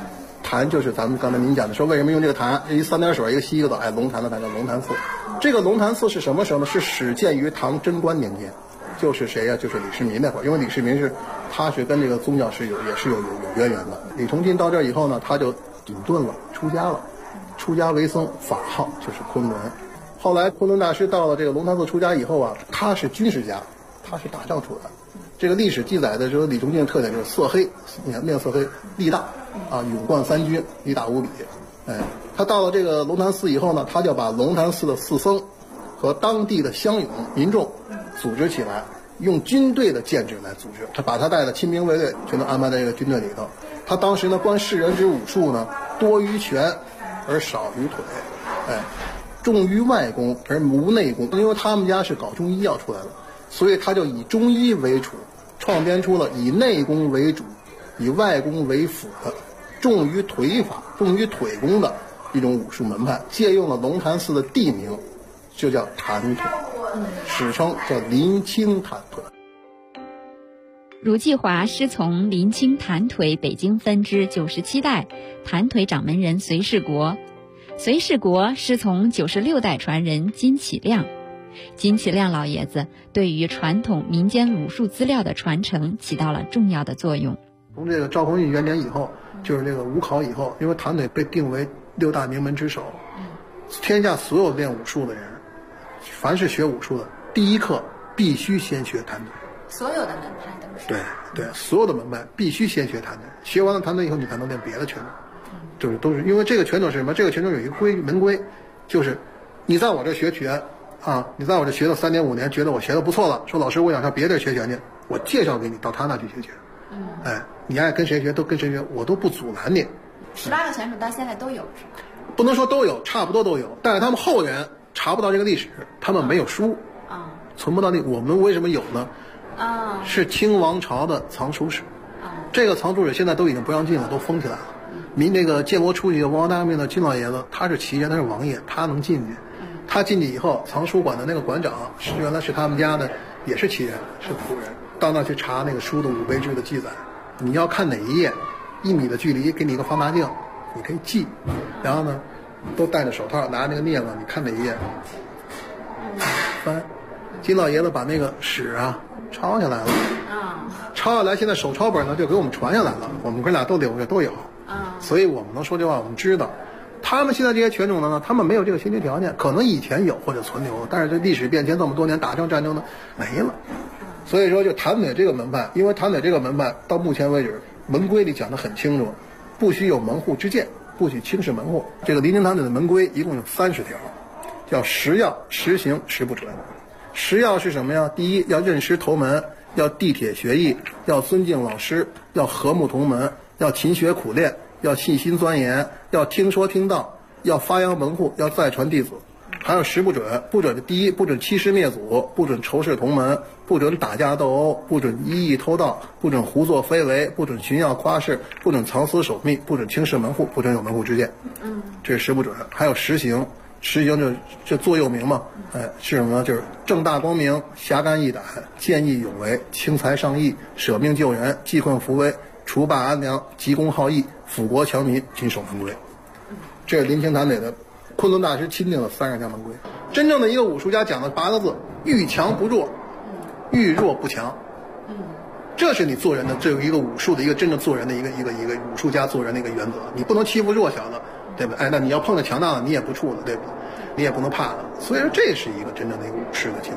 Speaker 6: 坛就是咱们刚才您讲的说为什么用这个坛，一三点水一个西一个岛，哎，龙潭的坛叫龙潭寺。这个龙潭寺是什么时候呢？是始建于唐贞观年间，就是谁呀？就是李世民那会儿，因为李世民他是跟这个宗教是也是有渊源的。李崇进到这儿以后呢，他就隐遁了，出家了，出家为僧，法号就是昆仑。后来昆仑大师到了这个龙潭寺出家以后啊，他是军事家，他是打仗出来的。这个历史记载的时候，李崇进的特点就是色黑，你看面色黑，力大啊，勇冠三军，力大无比。哎，他到了这个龙潭寺以后呢，他就把龙潭寺的寺僧和当地的乡勇民众组织起来，用军队的建制来组织。他把他带的亲兵卫队全都安排在这个军队里头。他当时呢，观世人之武术呢，多于拳而少于腿，哎，重于外功而无内功。因为他们家是搞中医药出来的，所以他就以中医为主，创编出了以内功为主，以外功为辅的重于腿法、重于腿功的一种武术门派，借用了龙潭寺的地名，就叫坛腿，史称叫临清坛腿。
Speaker 16: 如继华师从临清坛腿北京分支97代坛腿掌门人隋世国，隋世国师从96代传人金启亮。金启亮老爷子对于传统民间武术资料的传承起到了重要的作用。
Speaker 6: 从这个赵匡胤元年以后，就是这个武考以后，因为坛腿被定为6大名门之首，天下所有练武术的人，凡是学武术的，第一课必须先学坛腿。
Speaker 17: 所有的门派都是。
Speaker 6: 对，所有的门派必须先学坛腿，学完了坛腿以后，你才能练别的拳种。就是都是因为这个拳种是什么？这个拳种有一个门规，就是你在我这学拳啊，你在我这学了3年5年，觉得我学的不错了，说老师我想上别地学拳去，我介绍给你到他那去学拳。哎，你爱跟谁学都跟谁学，我都不阻拦你。
Speaker 17: 18个拳种到现在都有是吧？
Speaker 6: 不能说都有，差不多都有，但是他们后人查不到这个历史，他们没有书啊，存不到那。我们为什么有呢？啊，是清王朝的藏书史。这个藏书史现在都已经不让进了，都封起来了。那个建国初期的王大命的金老爷子，他是旗人，他是王爷，他能进去。他进去以后，藏书馆的那个馆长是原来是他们家的，也是旗人，是仆人。到那去查那个书的武备志的记载，你要看哪一页，1米的距离给你一个放大镜，你可以记。然后呢，都戴着手套，拿着那个镊子，你看哪一页，翻。金老爷子把那个史啊抄下来了，抄下来，现在手抄本呢就给我们传下来了，我们哥俩都留着都有。所以我们能说这话，我们知道。他们现在这些拳种呢，他们没有这个先决条件，可能以前有或者存留，但是这历史变迁这么多年，打仗战争呢没了。所以说，就坛腿这个门派，因为坛腿这个门派到目前为止，门规里讲得很清楚，不许有门户之见，不许轻视门户。这个临清坛腿的门规一共有30条，叫10要、10行、10不准。10要是什么呀？第一，要认识头门，要地铁学艺，要尊敬老师，要和睦同门，要勤学苦练，要细心钻研，要听说听道，要发扬门户，要再传弟子。还有10不准，不准的第一，不准欺师灭祖，不准仇视同门，不准打架斗殴，不准一意偷盗，不准胡作非为，不准寻耀夸饰，不准藏私守密，不准轻视门户，不准有门户之见。这是10不准。还有10行，10行就座右铭嘛，哎，是什么呢？就是正大光明，侠肝义胆，见义勇为，轻财上义，舍命救人，济困扶危，除霸安良，急公好义，辅国强民，谨守门规。这是临清坛腿的昆仑大师钦定的30条门规。真正的一个武术家讲的8个字：遇强不弱，遇弱不强。这是你做人的，这有一个武术的一个真正做人的一个武术家做人的一个原则。你不能欺负弱小的，对不对？哎，那你要碰着强大的，你也不怵了，对不对？你也不能怕了。所以说，这是一个真正的一个武士的精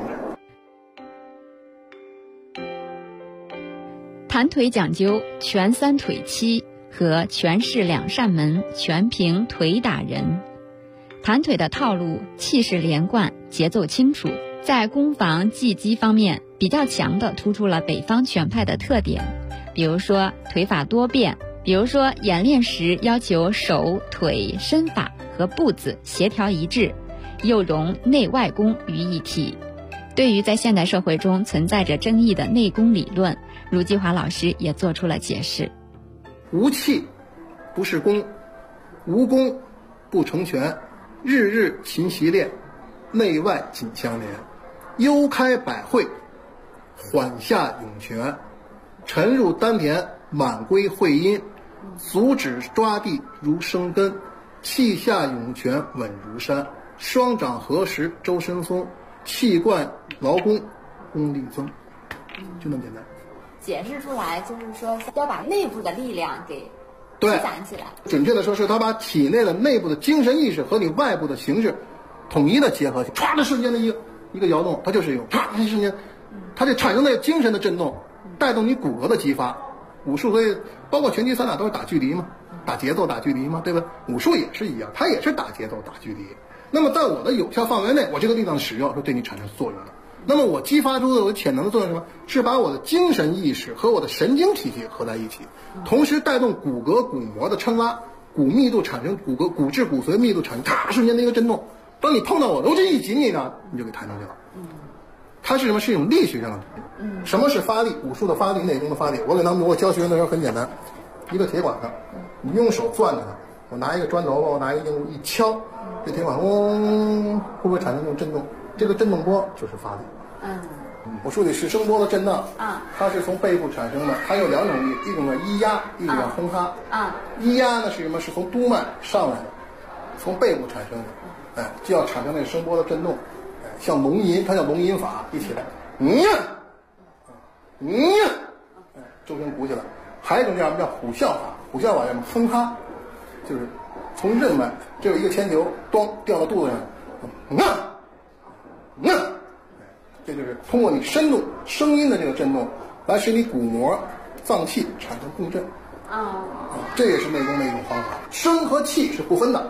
Speaker 6: 神。
Speaker 16: 坛腿讲究拳3腿7和拳式2扇门，全凭腿打人。坛腿的套路气势连贯，节奏清楚，在攻防技击方面比较强的突出了北方拳派的特点，比如说腿法多变，比如说演练时要求手腿身法和步子协调一致，又融内外功于一体。对于在现代社会中存在着争议的内功理论，如继华老师也做出了解释。
Speaker 6: 无气不是功，无功不成拳，日日勤习练，内外紧相连，悠开百会，缓下涌泉，沉入丹田，满归会阴， 足指抓地如生根，气下涌泉稳如山，双掌合十周身松，气贯劳宫功力增。就那么简单。
Speaker 17: 解释出来就是说要把内部的力量给积攒起来。
Speaker 6: 准确的说是他把体内的内部的精神意识和你外部的形式统一的结合起来，唰的瞬间的一个摇动，它就是有唰的瞬间，它就产生那个精神的震动，带动你骨骼的激发。武术所以包括拳击散打都是打距离嘛，打节奏打距离嘛，对吧？武术也是一样，它也是打节奏打距离。那么在我的有效范围内，我这个力量的使用是对你产生作用的。那么我激发出的我的潜能的作用是什么？是把我的精神意识和我的神经体系合在一起，同时带动骨骼骨膜的抻拉，骨密度产生骨骼骨质骨髓密度产生啪瞬间的一个震动。当你碰到我，我这一挤你呢，你就给弹出去了。它是什么？是一种力学上的。什么是发力？武术的发力，内功的发力。我教学生的时候很简单，一个铁管上，你用手攥着它，我拿一个砖头，我拿一个硬物一敲，这铁管嗡，会不会产生这种震动？这个震动波就是发力。我说的是声波的震荡，它是从背部产生的，它有两种力，一种叫一压，一种叫轰哈。一压呢是什么？是从督脉上来的，从背部产生的，就要产生那个声波的震动，像龙吟，它叫龙吟法，一起来，周身鼓起来。还有一种叫什么叫虎啸法？虎啸法叫什么？轰哈，就是从任脉，这有一个铅球，咚掉到肚子上，这就是通过你深度声音的这个震动，来使你骨膜、脏器产生共振。这也是内功的一种方法。声和气是不分的。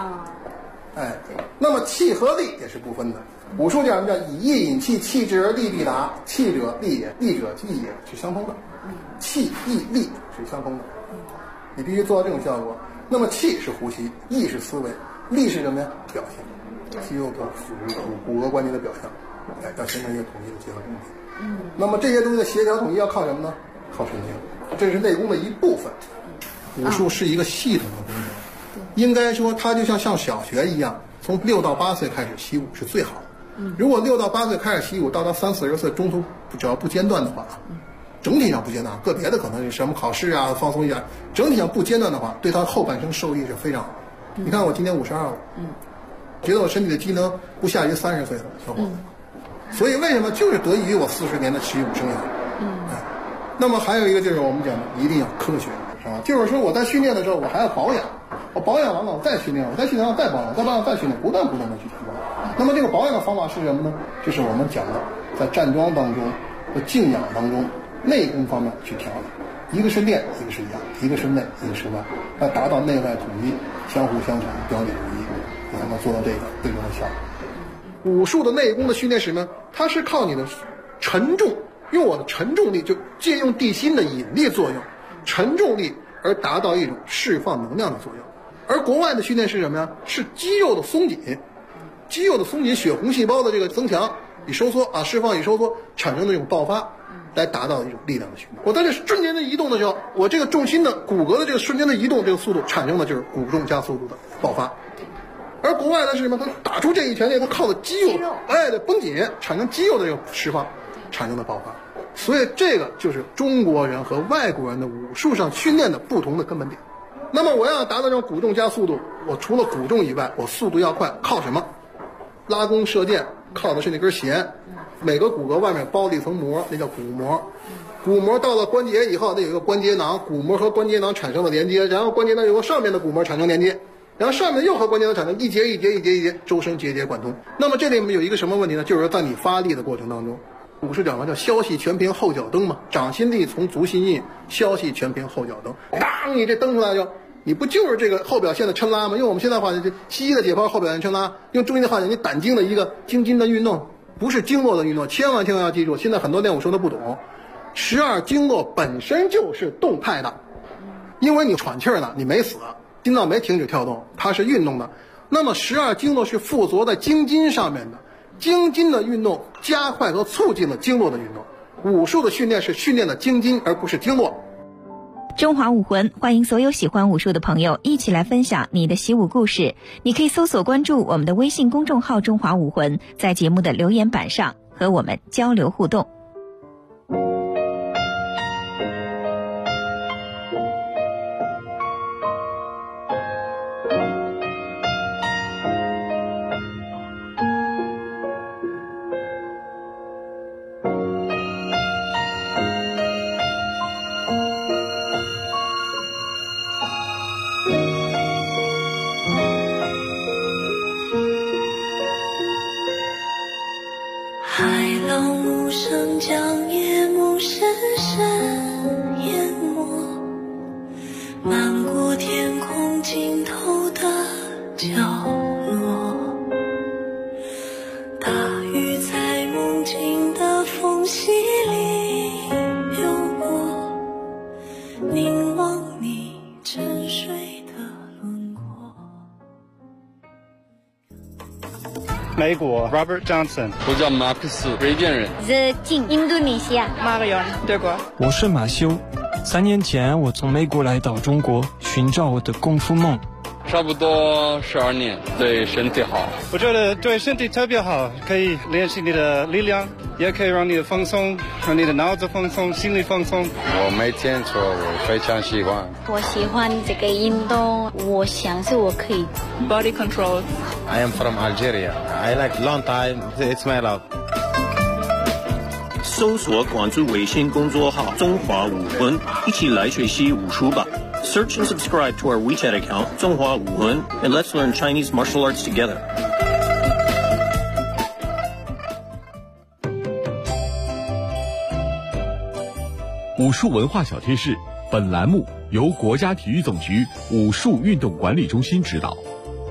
Speaker 6: 那么气和力也是不分的。武术讲叫以意引气，气至而力必达。气者力也，力者气也，是相通的。气、意、力是相通的。你必须做到这种效果。那么气是呼吸，意是思维，力是什么呀？表现。肌肉的骨骼关节的表象。要形成一个统一的结合东西。那么这些东西的协调统一要靠什么呢？靠神经，这是内功的一部分。武术是一个系统的工作，应该说它就像小学一样，从6到8岁开始习武是最好的。如果6到8岁开始习武，到他30-40岁中途只要不间断的话，整体上不间断，个别的可能是什么考试啊放松一下，整体上不间断的话，对他后半生受益是非常好的。你看我今年52了，觉得我身体的机能不下于30岁的小伙子。所以为什么就是得益于我40年的习武生涯。那么还有一个就是我们讲的一定要科学，是吧？就是说我在训练的时候我还要保养，我保养完了我再训练，我再训练完再保养，再保养再训练，不断的去提高。那么这个保养的方法是什么呢？就是我们讲的在站桩当中和静养当中内功方面去调理，一个是练，一个是养，一个是内，一个是外，来达到内外统一、相互相成、表里如一，你才能做到这个最终的效果。武术的内功的训练是什么？它是靠你的沉重，用我的沉重力，就借用地心的引力作用，沉重力而达到一种释放能量的作用。而国外的训练是什么呀？是肌肉的松紧，肌肉的松紧，血红细胞的这个增强与收缩释放与收缩产生的这种爆发，来达到一种力量的训练。我在这瞬间的移动的时候，我这个重心的骨骼的这个瞬间的移动，这个速度产生的就是骨重加速度的爆发。而国外呢是什么？他打出这一拳，他靠的肌肉的绷紧，产生肌肉的这个释放，产生的爆发。所以这个就是中国人和外国人的武术上训练的不同的根本点。那么我要达到这种骨重加速度，我除了骨重以外，我速度要快，靠什么？拉弓射箭靠的是那根弦，每个骨骼外面包了一层膜，那叫骨膜。骨膜到了关节以后，那有一个关节囊，骨膜和关节囊产生了连接，然后关节囊有个上面的骨膜产生连接。然后上面又和关节囊产生一节一节，周身节节贯通。那么这里面有一个什么问题呢？就是说在你发力的过程当中，武术讲的叫消息全凭后脚蹬嘛，掌心力从足心印，消息全凭后脚蹬。当你这蹬出来就，你不就是这个后表现的抻拉吗？用我们现在话讲，西医的解剖后表现抻拉，用中医的话讲，你胆经的一个经筋的运动，不是经络的运动，千万要记住。现在很多练武生都不懂，12经络本身就是动态的，因为你喘气儿呢，你没死。心脏没停止跳动，它是运动的。那么12经络是附着在经筋上面的，经筋的运动加快和促进了经络的运动。武术的训练是训练的经筋，而不是经络。
Speaker 8: 中华武魂，欢迎所有喜欢武术的朋友一起来分享你的习武故事。你可以搜索关注我们的微信公众号中华武魂，在节目的留言板上和我们交流互动。
Speaker 3: 将夜幕深深淹没，漫过天空尽头的角落，大雨在梦境的缝隙里流过，凝望你沉睡的轮廓。
Speaker 12: 美国 Robert Johnson，
Speaker 18: 我叫马克思，瑞典人。
Speaker 19: The 进印度尼西亚，
Speaker 11: 马瑞恩，德国。
Speaker 20: 我是马修，3年前我从美国来到中国，寻找我的功夫梦。
Speaker 18: 差不多12年，对身体好。
Speaker 12: 我觉得对身体特别好，可以练习你的力量，也可以让你的放松，让你的脑子放松，心理放松。
Speaker 21: 我每天做，我非常喜欢。
Speaker 22: 我喜欢这个运动，我想是我可以
Speaker 11: body control。
Speaker 21: I am from Algeria. I like long time. It's my love.
Speaker 23: 搜索关注微信公众号中华武魂，一起来学习武术吧。Search and subscribe to our WeChat account, 中华武魂, and let's learn Chinese martial arts together.
Speaker 10: 武术文化小贴士，本栏目由国家体育总局武术运动管理中心指导。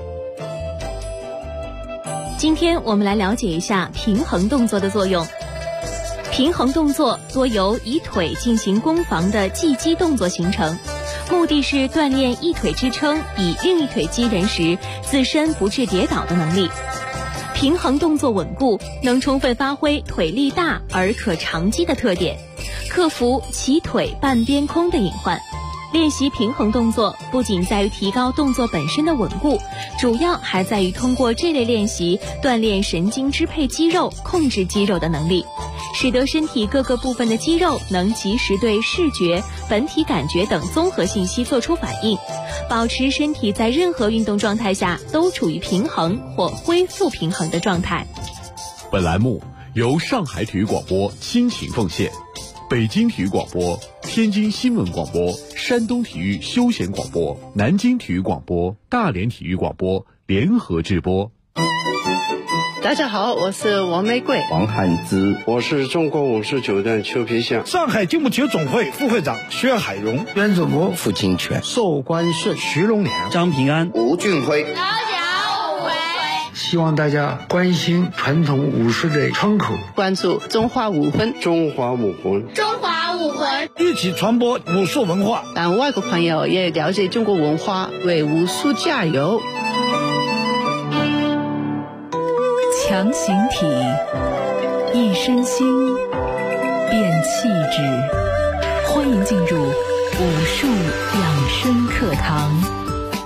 Speaker 7: 今天我们来了解一下平衡动作的作用。平衡动作多由以腿进行攻防的技击动作形成，目的是锻炼一腿支撑以另一腿击人时自身不致跌倒的能力。平衡动作稳固，能充分发挥腿力大而可长击的特点，克服齐腿半边空的隐患。练习平衡动作不仅在于提高动作本身的稳固，主要还在于通过这类练习锻炼神经支配肌肉、控制肌肉的能力，使得身体各个部分的肌肉能及时对视觉、本体感觉等综合信息做出反应，保持身体在任何运动状态下都处于平衡或恢复平衡的状态。
Speaker 10: 本栏目由上海体育广播倾情奉献，北京体育广播、天津新闻广播、山东体育休闲广播、南京体育广播、大连体育广播联合制播。
Speaker 11: 大家好，我是王玫瑰、
Speaker 12: 王汉之，我是中国武术九段邱皮相，
Speaker 13: 上海筋膜球总会副会长薛海荣，
Speaker 14: 袁祖国、傅清泉、
Speaker 13: 寿关顺、
Speaker 14: 徐荣良、
Speaker 13: 张平安、
Speaker 14: 吴俊辉。希望大家关心传统武术的窗口，
Speaker 11: 关注中华武魂，
Speaker 12: 中华武魂，
Speaker 17: 中华武魂，
Speaker 13: 一起传播武术文化，
Speaker 11: 让外国朋友也了解中国文化，为武术加油。
Speaker 5: 强形体，一身心，变气质。欢迎进入武术养生课堂。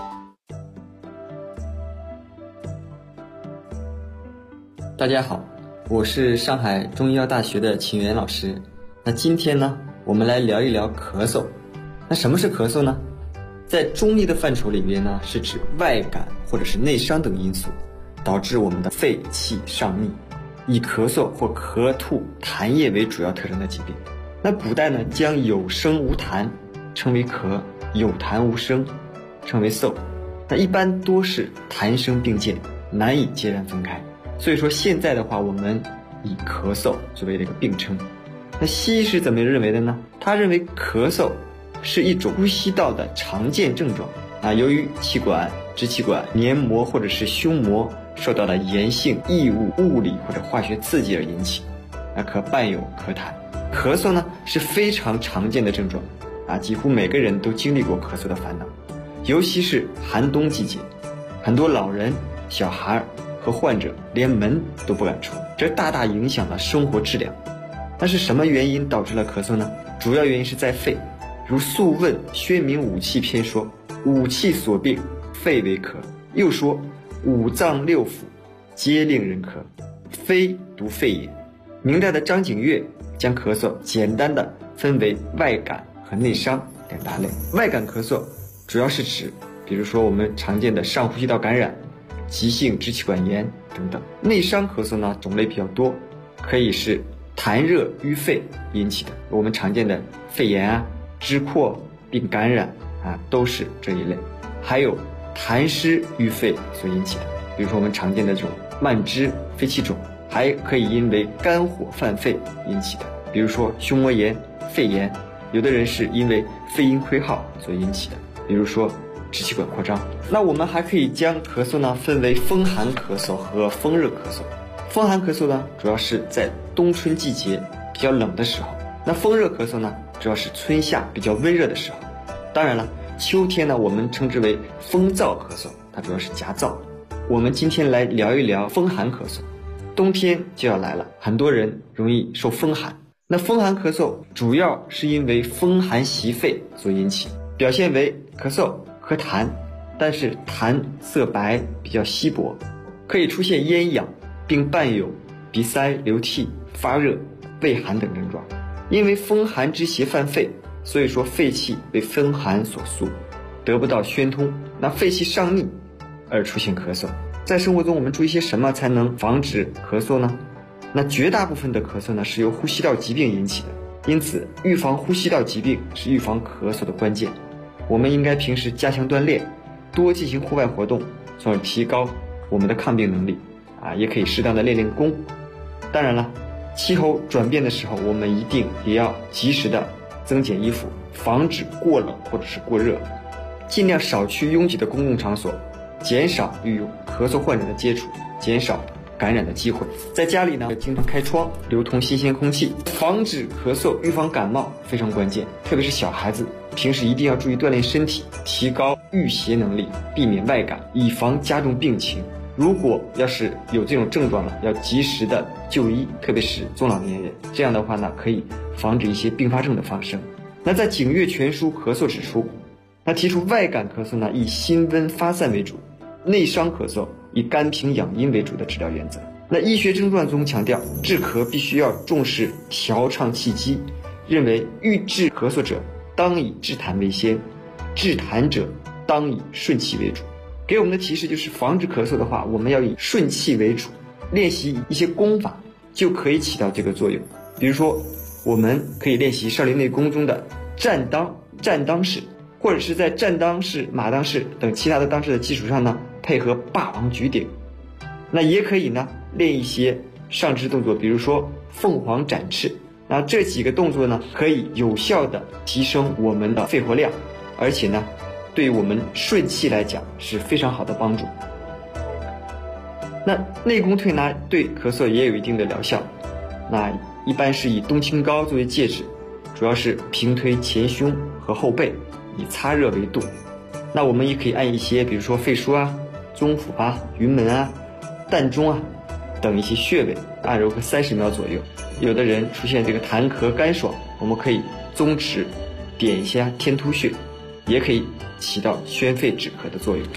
Speaker 24: 大家好，我是上海中医药大学的秦源老师。那今天呢，我们来聊一聊咳嗽。那什么是咳嗽呢？在中医的范畴里边呢，是指外感或者是内伤等因素导致我们的肺气上逆，以咳嗽或咳吐痰液为主要特征的疾病。那古代呢，将有声无痰称为咳，有痰无声称为嗽。那一般多是痰声并见，难以截然分开。所以说现在的话，我们以咳嗽作为这个病称。那西医是怎么认为的呢？他认为咳嗽是一种呼吸道的常见症状啊，由于气管、支气管黏膜或者是胸膜受到了炎性异物、物理或者化学刺激而引起，可伴有咳痰。咳嗽呢是非常常见的症状啊，几乎每个人都经历过咳嗽的烦恼，尤其是寒冬季节，很多老人、小孩和患者连门都不敢出，这大大影响了生活质量。但是什么原因导致了咳嗽呢？主要原因是在肺，如《素问·宣明五气篇》说：“五气所病，肺为咳。”又说：“五脏六腑，皆令人咳，非独肺也。”明代的张景岳将咳嗽简单的分为外感和内伤两大类。外感咳嗽主要是指，比如说我们常见的上呼吸道感染、急性支气管炎等等。内伤咳嗽呢，种类比较多，可以是痰热淤肺引起的，我们常见的肺炎啊、支扩并感染啊，都是这一类。还有痰湿淤肺所引起的，比如说我们常见的这种慢支、肺气肿，还可以因为肝火犯肺引起的。 比如说胸膜炎、肺炎，有的人是因为肺阴亏耗所引起的，比如说支气管扩张。那我们还可以将咳嗽呢分为风寒咳嗽和风热咳嗽。风寒咳嗽呢，主要是在冬春季节比较冷的时候，那风热咳嗽呢，主要是春夏比较温热的时候。当然了，秋天呢，我们称之为风燥咳嗽，它主要是夹燥。我们今天来聊一聊风寒咳嗽。冬天就要来了，很多人容易受风寒。那风寒咳嗽主要是因为风寒袭肺所引起，表现为咳嗽和痰，但是痰色白，比较稀薄，可以出现咽痒，并伴有鼻塞、流涕、发热、畏寒等症状。因为风寒之邪犯肺，所以说肺气被风寒所束，得不到宣通，那肺气上逆而出现咳嗽。在生活中我们注意些什么才能防止咳嗽呢？那绝大部分的咳嗽呢是由呼吸道疾病引起的，因此预防呼吸道疾病是预防咳嗽的关键。我们应该平时加强锻炼，多进行户外活动，从而提高我们的抗病能力也可以适当的练练功。当然了，气候转变的时候，我们一定也要及时的增减衣服，防止过冷或者是过热，尽量少去拥挤的公共场所，减少与咳嗽患者的接触，减少感染的机会。在家里呢，经常开窗，流通新鲜空气，防止咳嗽，预防感冒非常关键。特别是小孩子，平时一定要注意锻炼身体，提高御邪能力，避免外感，以防加重病情。如果要是有这种症状了，要及时的就医，特别是中老年人，这样的话呢，可以防止一些并发症的发生。那在《景岳全书咳嗽》指出，他提出外感咳嗽呢，以辛温发散为主，内伤咳嗽以甘平养阴为主的治疗原则。那医学症状中强调，治咳必须要重视调畅气机，认为欲治咳嗽者，当以治痰为先，治痰者当以顺气为主。给我们的提示就是，防止咳嗽的话，我们要以顺气为主，练习一些功法就可以起到这个作用。比如说，我们可以练习少林内功中的站当式，或者是在站当式、马当式等其他的当式的基础上呢，配合霸王举鼎。那也可以呢练一些上肢动作，比如说凤凰展翅。那这几个动作呢，可以有效的提升我们的肺活量，而且呢，对于我们顺气来讲是非常好的帮助。那内功推拿对咳嗽也有一定的疗效，那一般是以冬青膏作为介质，主要是平推前胸和后背，以擦热为度。那我们也可以按一些，比如说肺腧啊、中府啊、云门啊、膻中啊等一些穴位，按揉个30秒左右。有的人出现这个痰咳干爽，我们可以宗持点一下天突穴，也可以起到宣肺止咳的作用。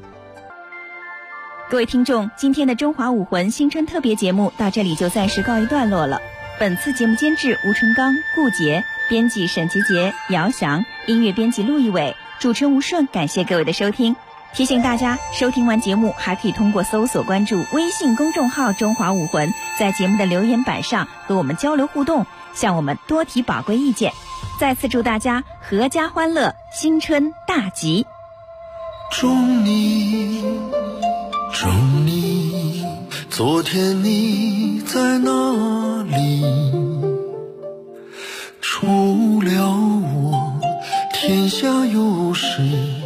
Speaker 8: 各位听众，今天的中华武魂新春特别节目到这里就暂时告一段落了。本次节目监制吴春刚、顾杰，编辑沈吉杰、姚翔，音乐编辑陆一伟，主持人吴顺。感谢各位的收听。提醒大家，收听完节目还可以通过搜索关注微信公众号中华武魂，在节目的留言板上和我们交流互动，向我们多提宝贵意见。再次祝大家阖家欢乐，新春大吉。
Speaker 3: 祝你昨天你在哪里？除了我，天下有谁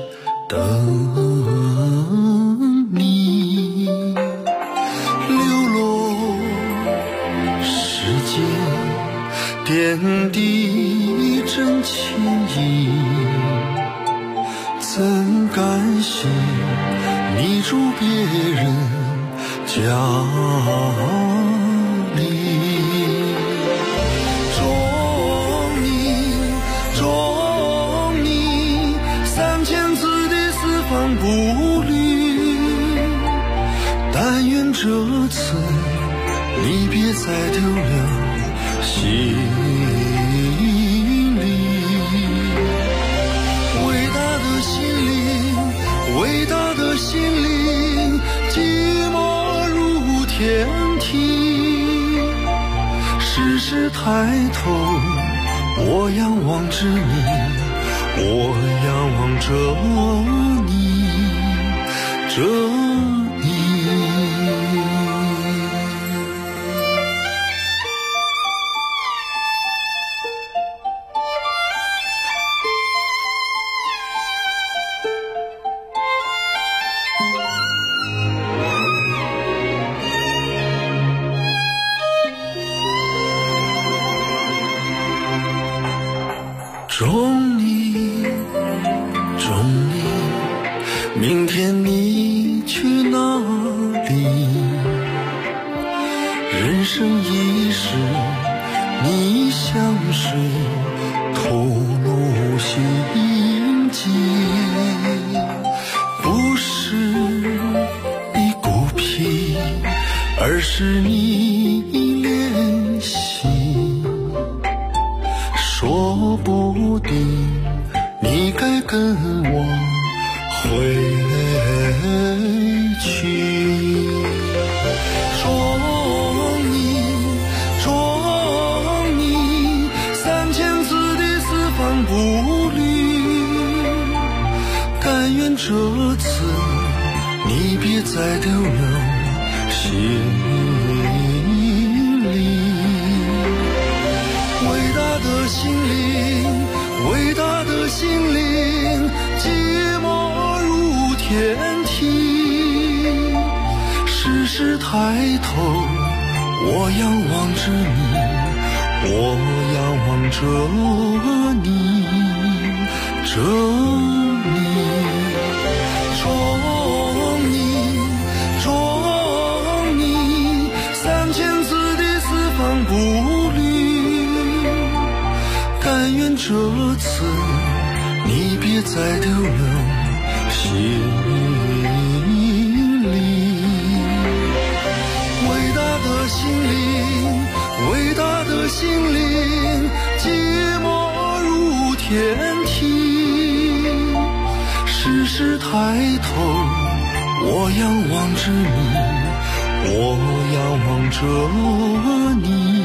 Speaker 3: 等你？流落世间，点滴真情意，怎甘心你住别人家里？钟你3000字的四方步履，但愿这次你别再丢了心里。伟大的心灵，寂寞如天梯。时时抬头，我仰望着你，我仰望着你， 中你，明天你去哪里？人生一世，你像是吐露心迹，不是你孤僻，而是你怜惜。说不定你该跟我回去。装你3000字的四方步履，但愿这次你别再丢了心里。伟大的心灵，伟大的心灵，寂寞如天梯。时时抬头，我仰望着你，我仰望着你，装你3000字的四方步履，但愿这次你别再丢了心里。伟大的心灵，伟大的心灵，寂寞如天梯。时时抬头，我仰望着你，我仰望着你，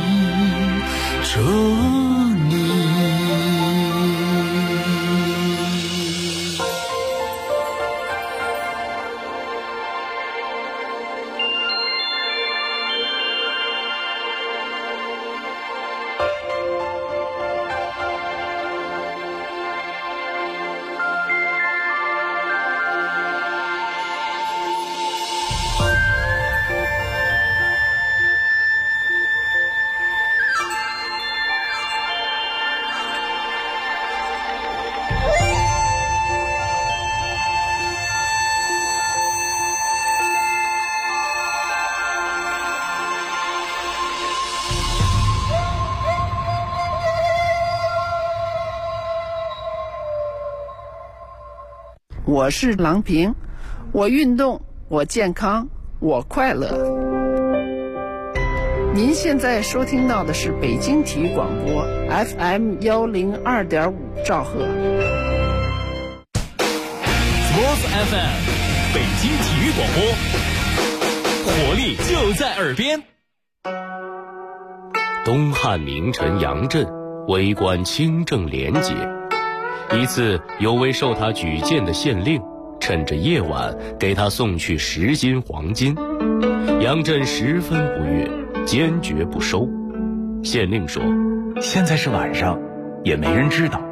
Speaker 11: 我是郎平，我运动，我健康，我快乐。您现在收听到的是北京体育广播 FM 102.5兆赫。
Speaker 1: Sports FM 北京体育广播，活力就在耳边。东汉名臣杨震为官清正廉洁，一次有位受他举荐的县令趁着夜晚给他送去10斤黄金，杨震十分不悦，坚决不收。县令说：
Speaker 4: 现在是晚上，也没人知道，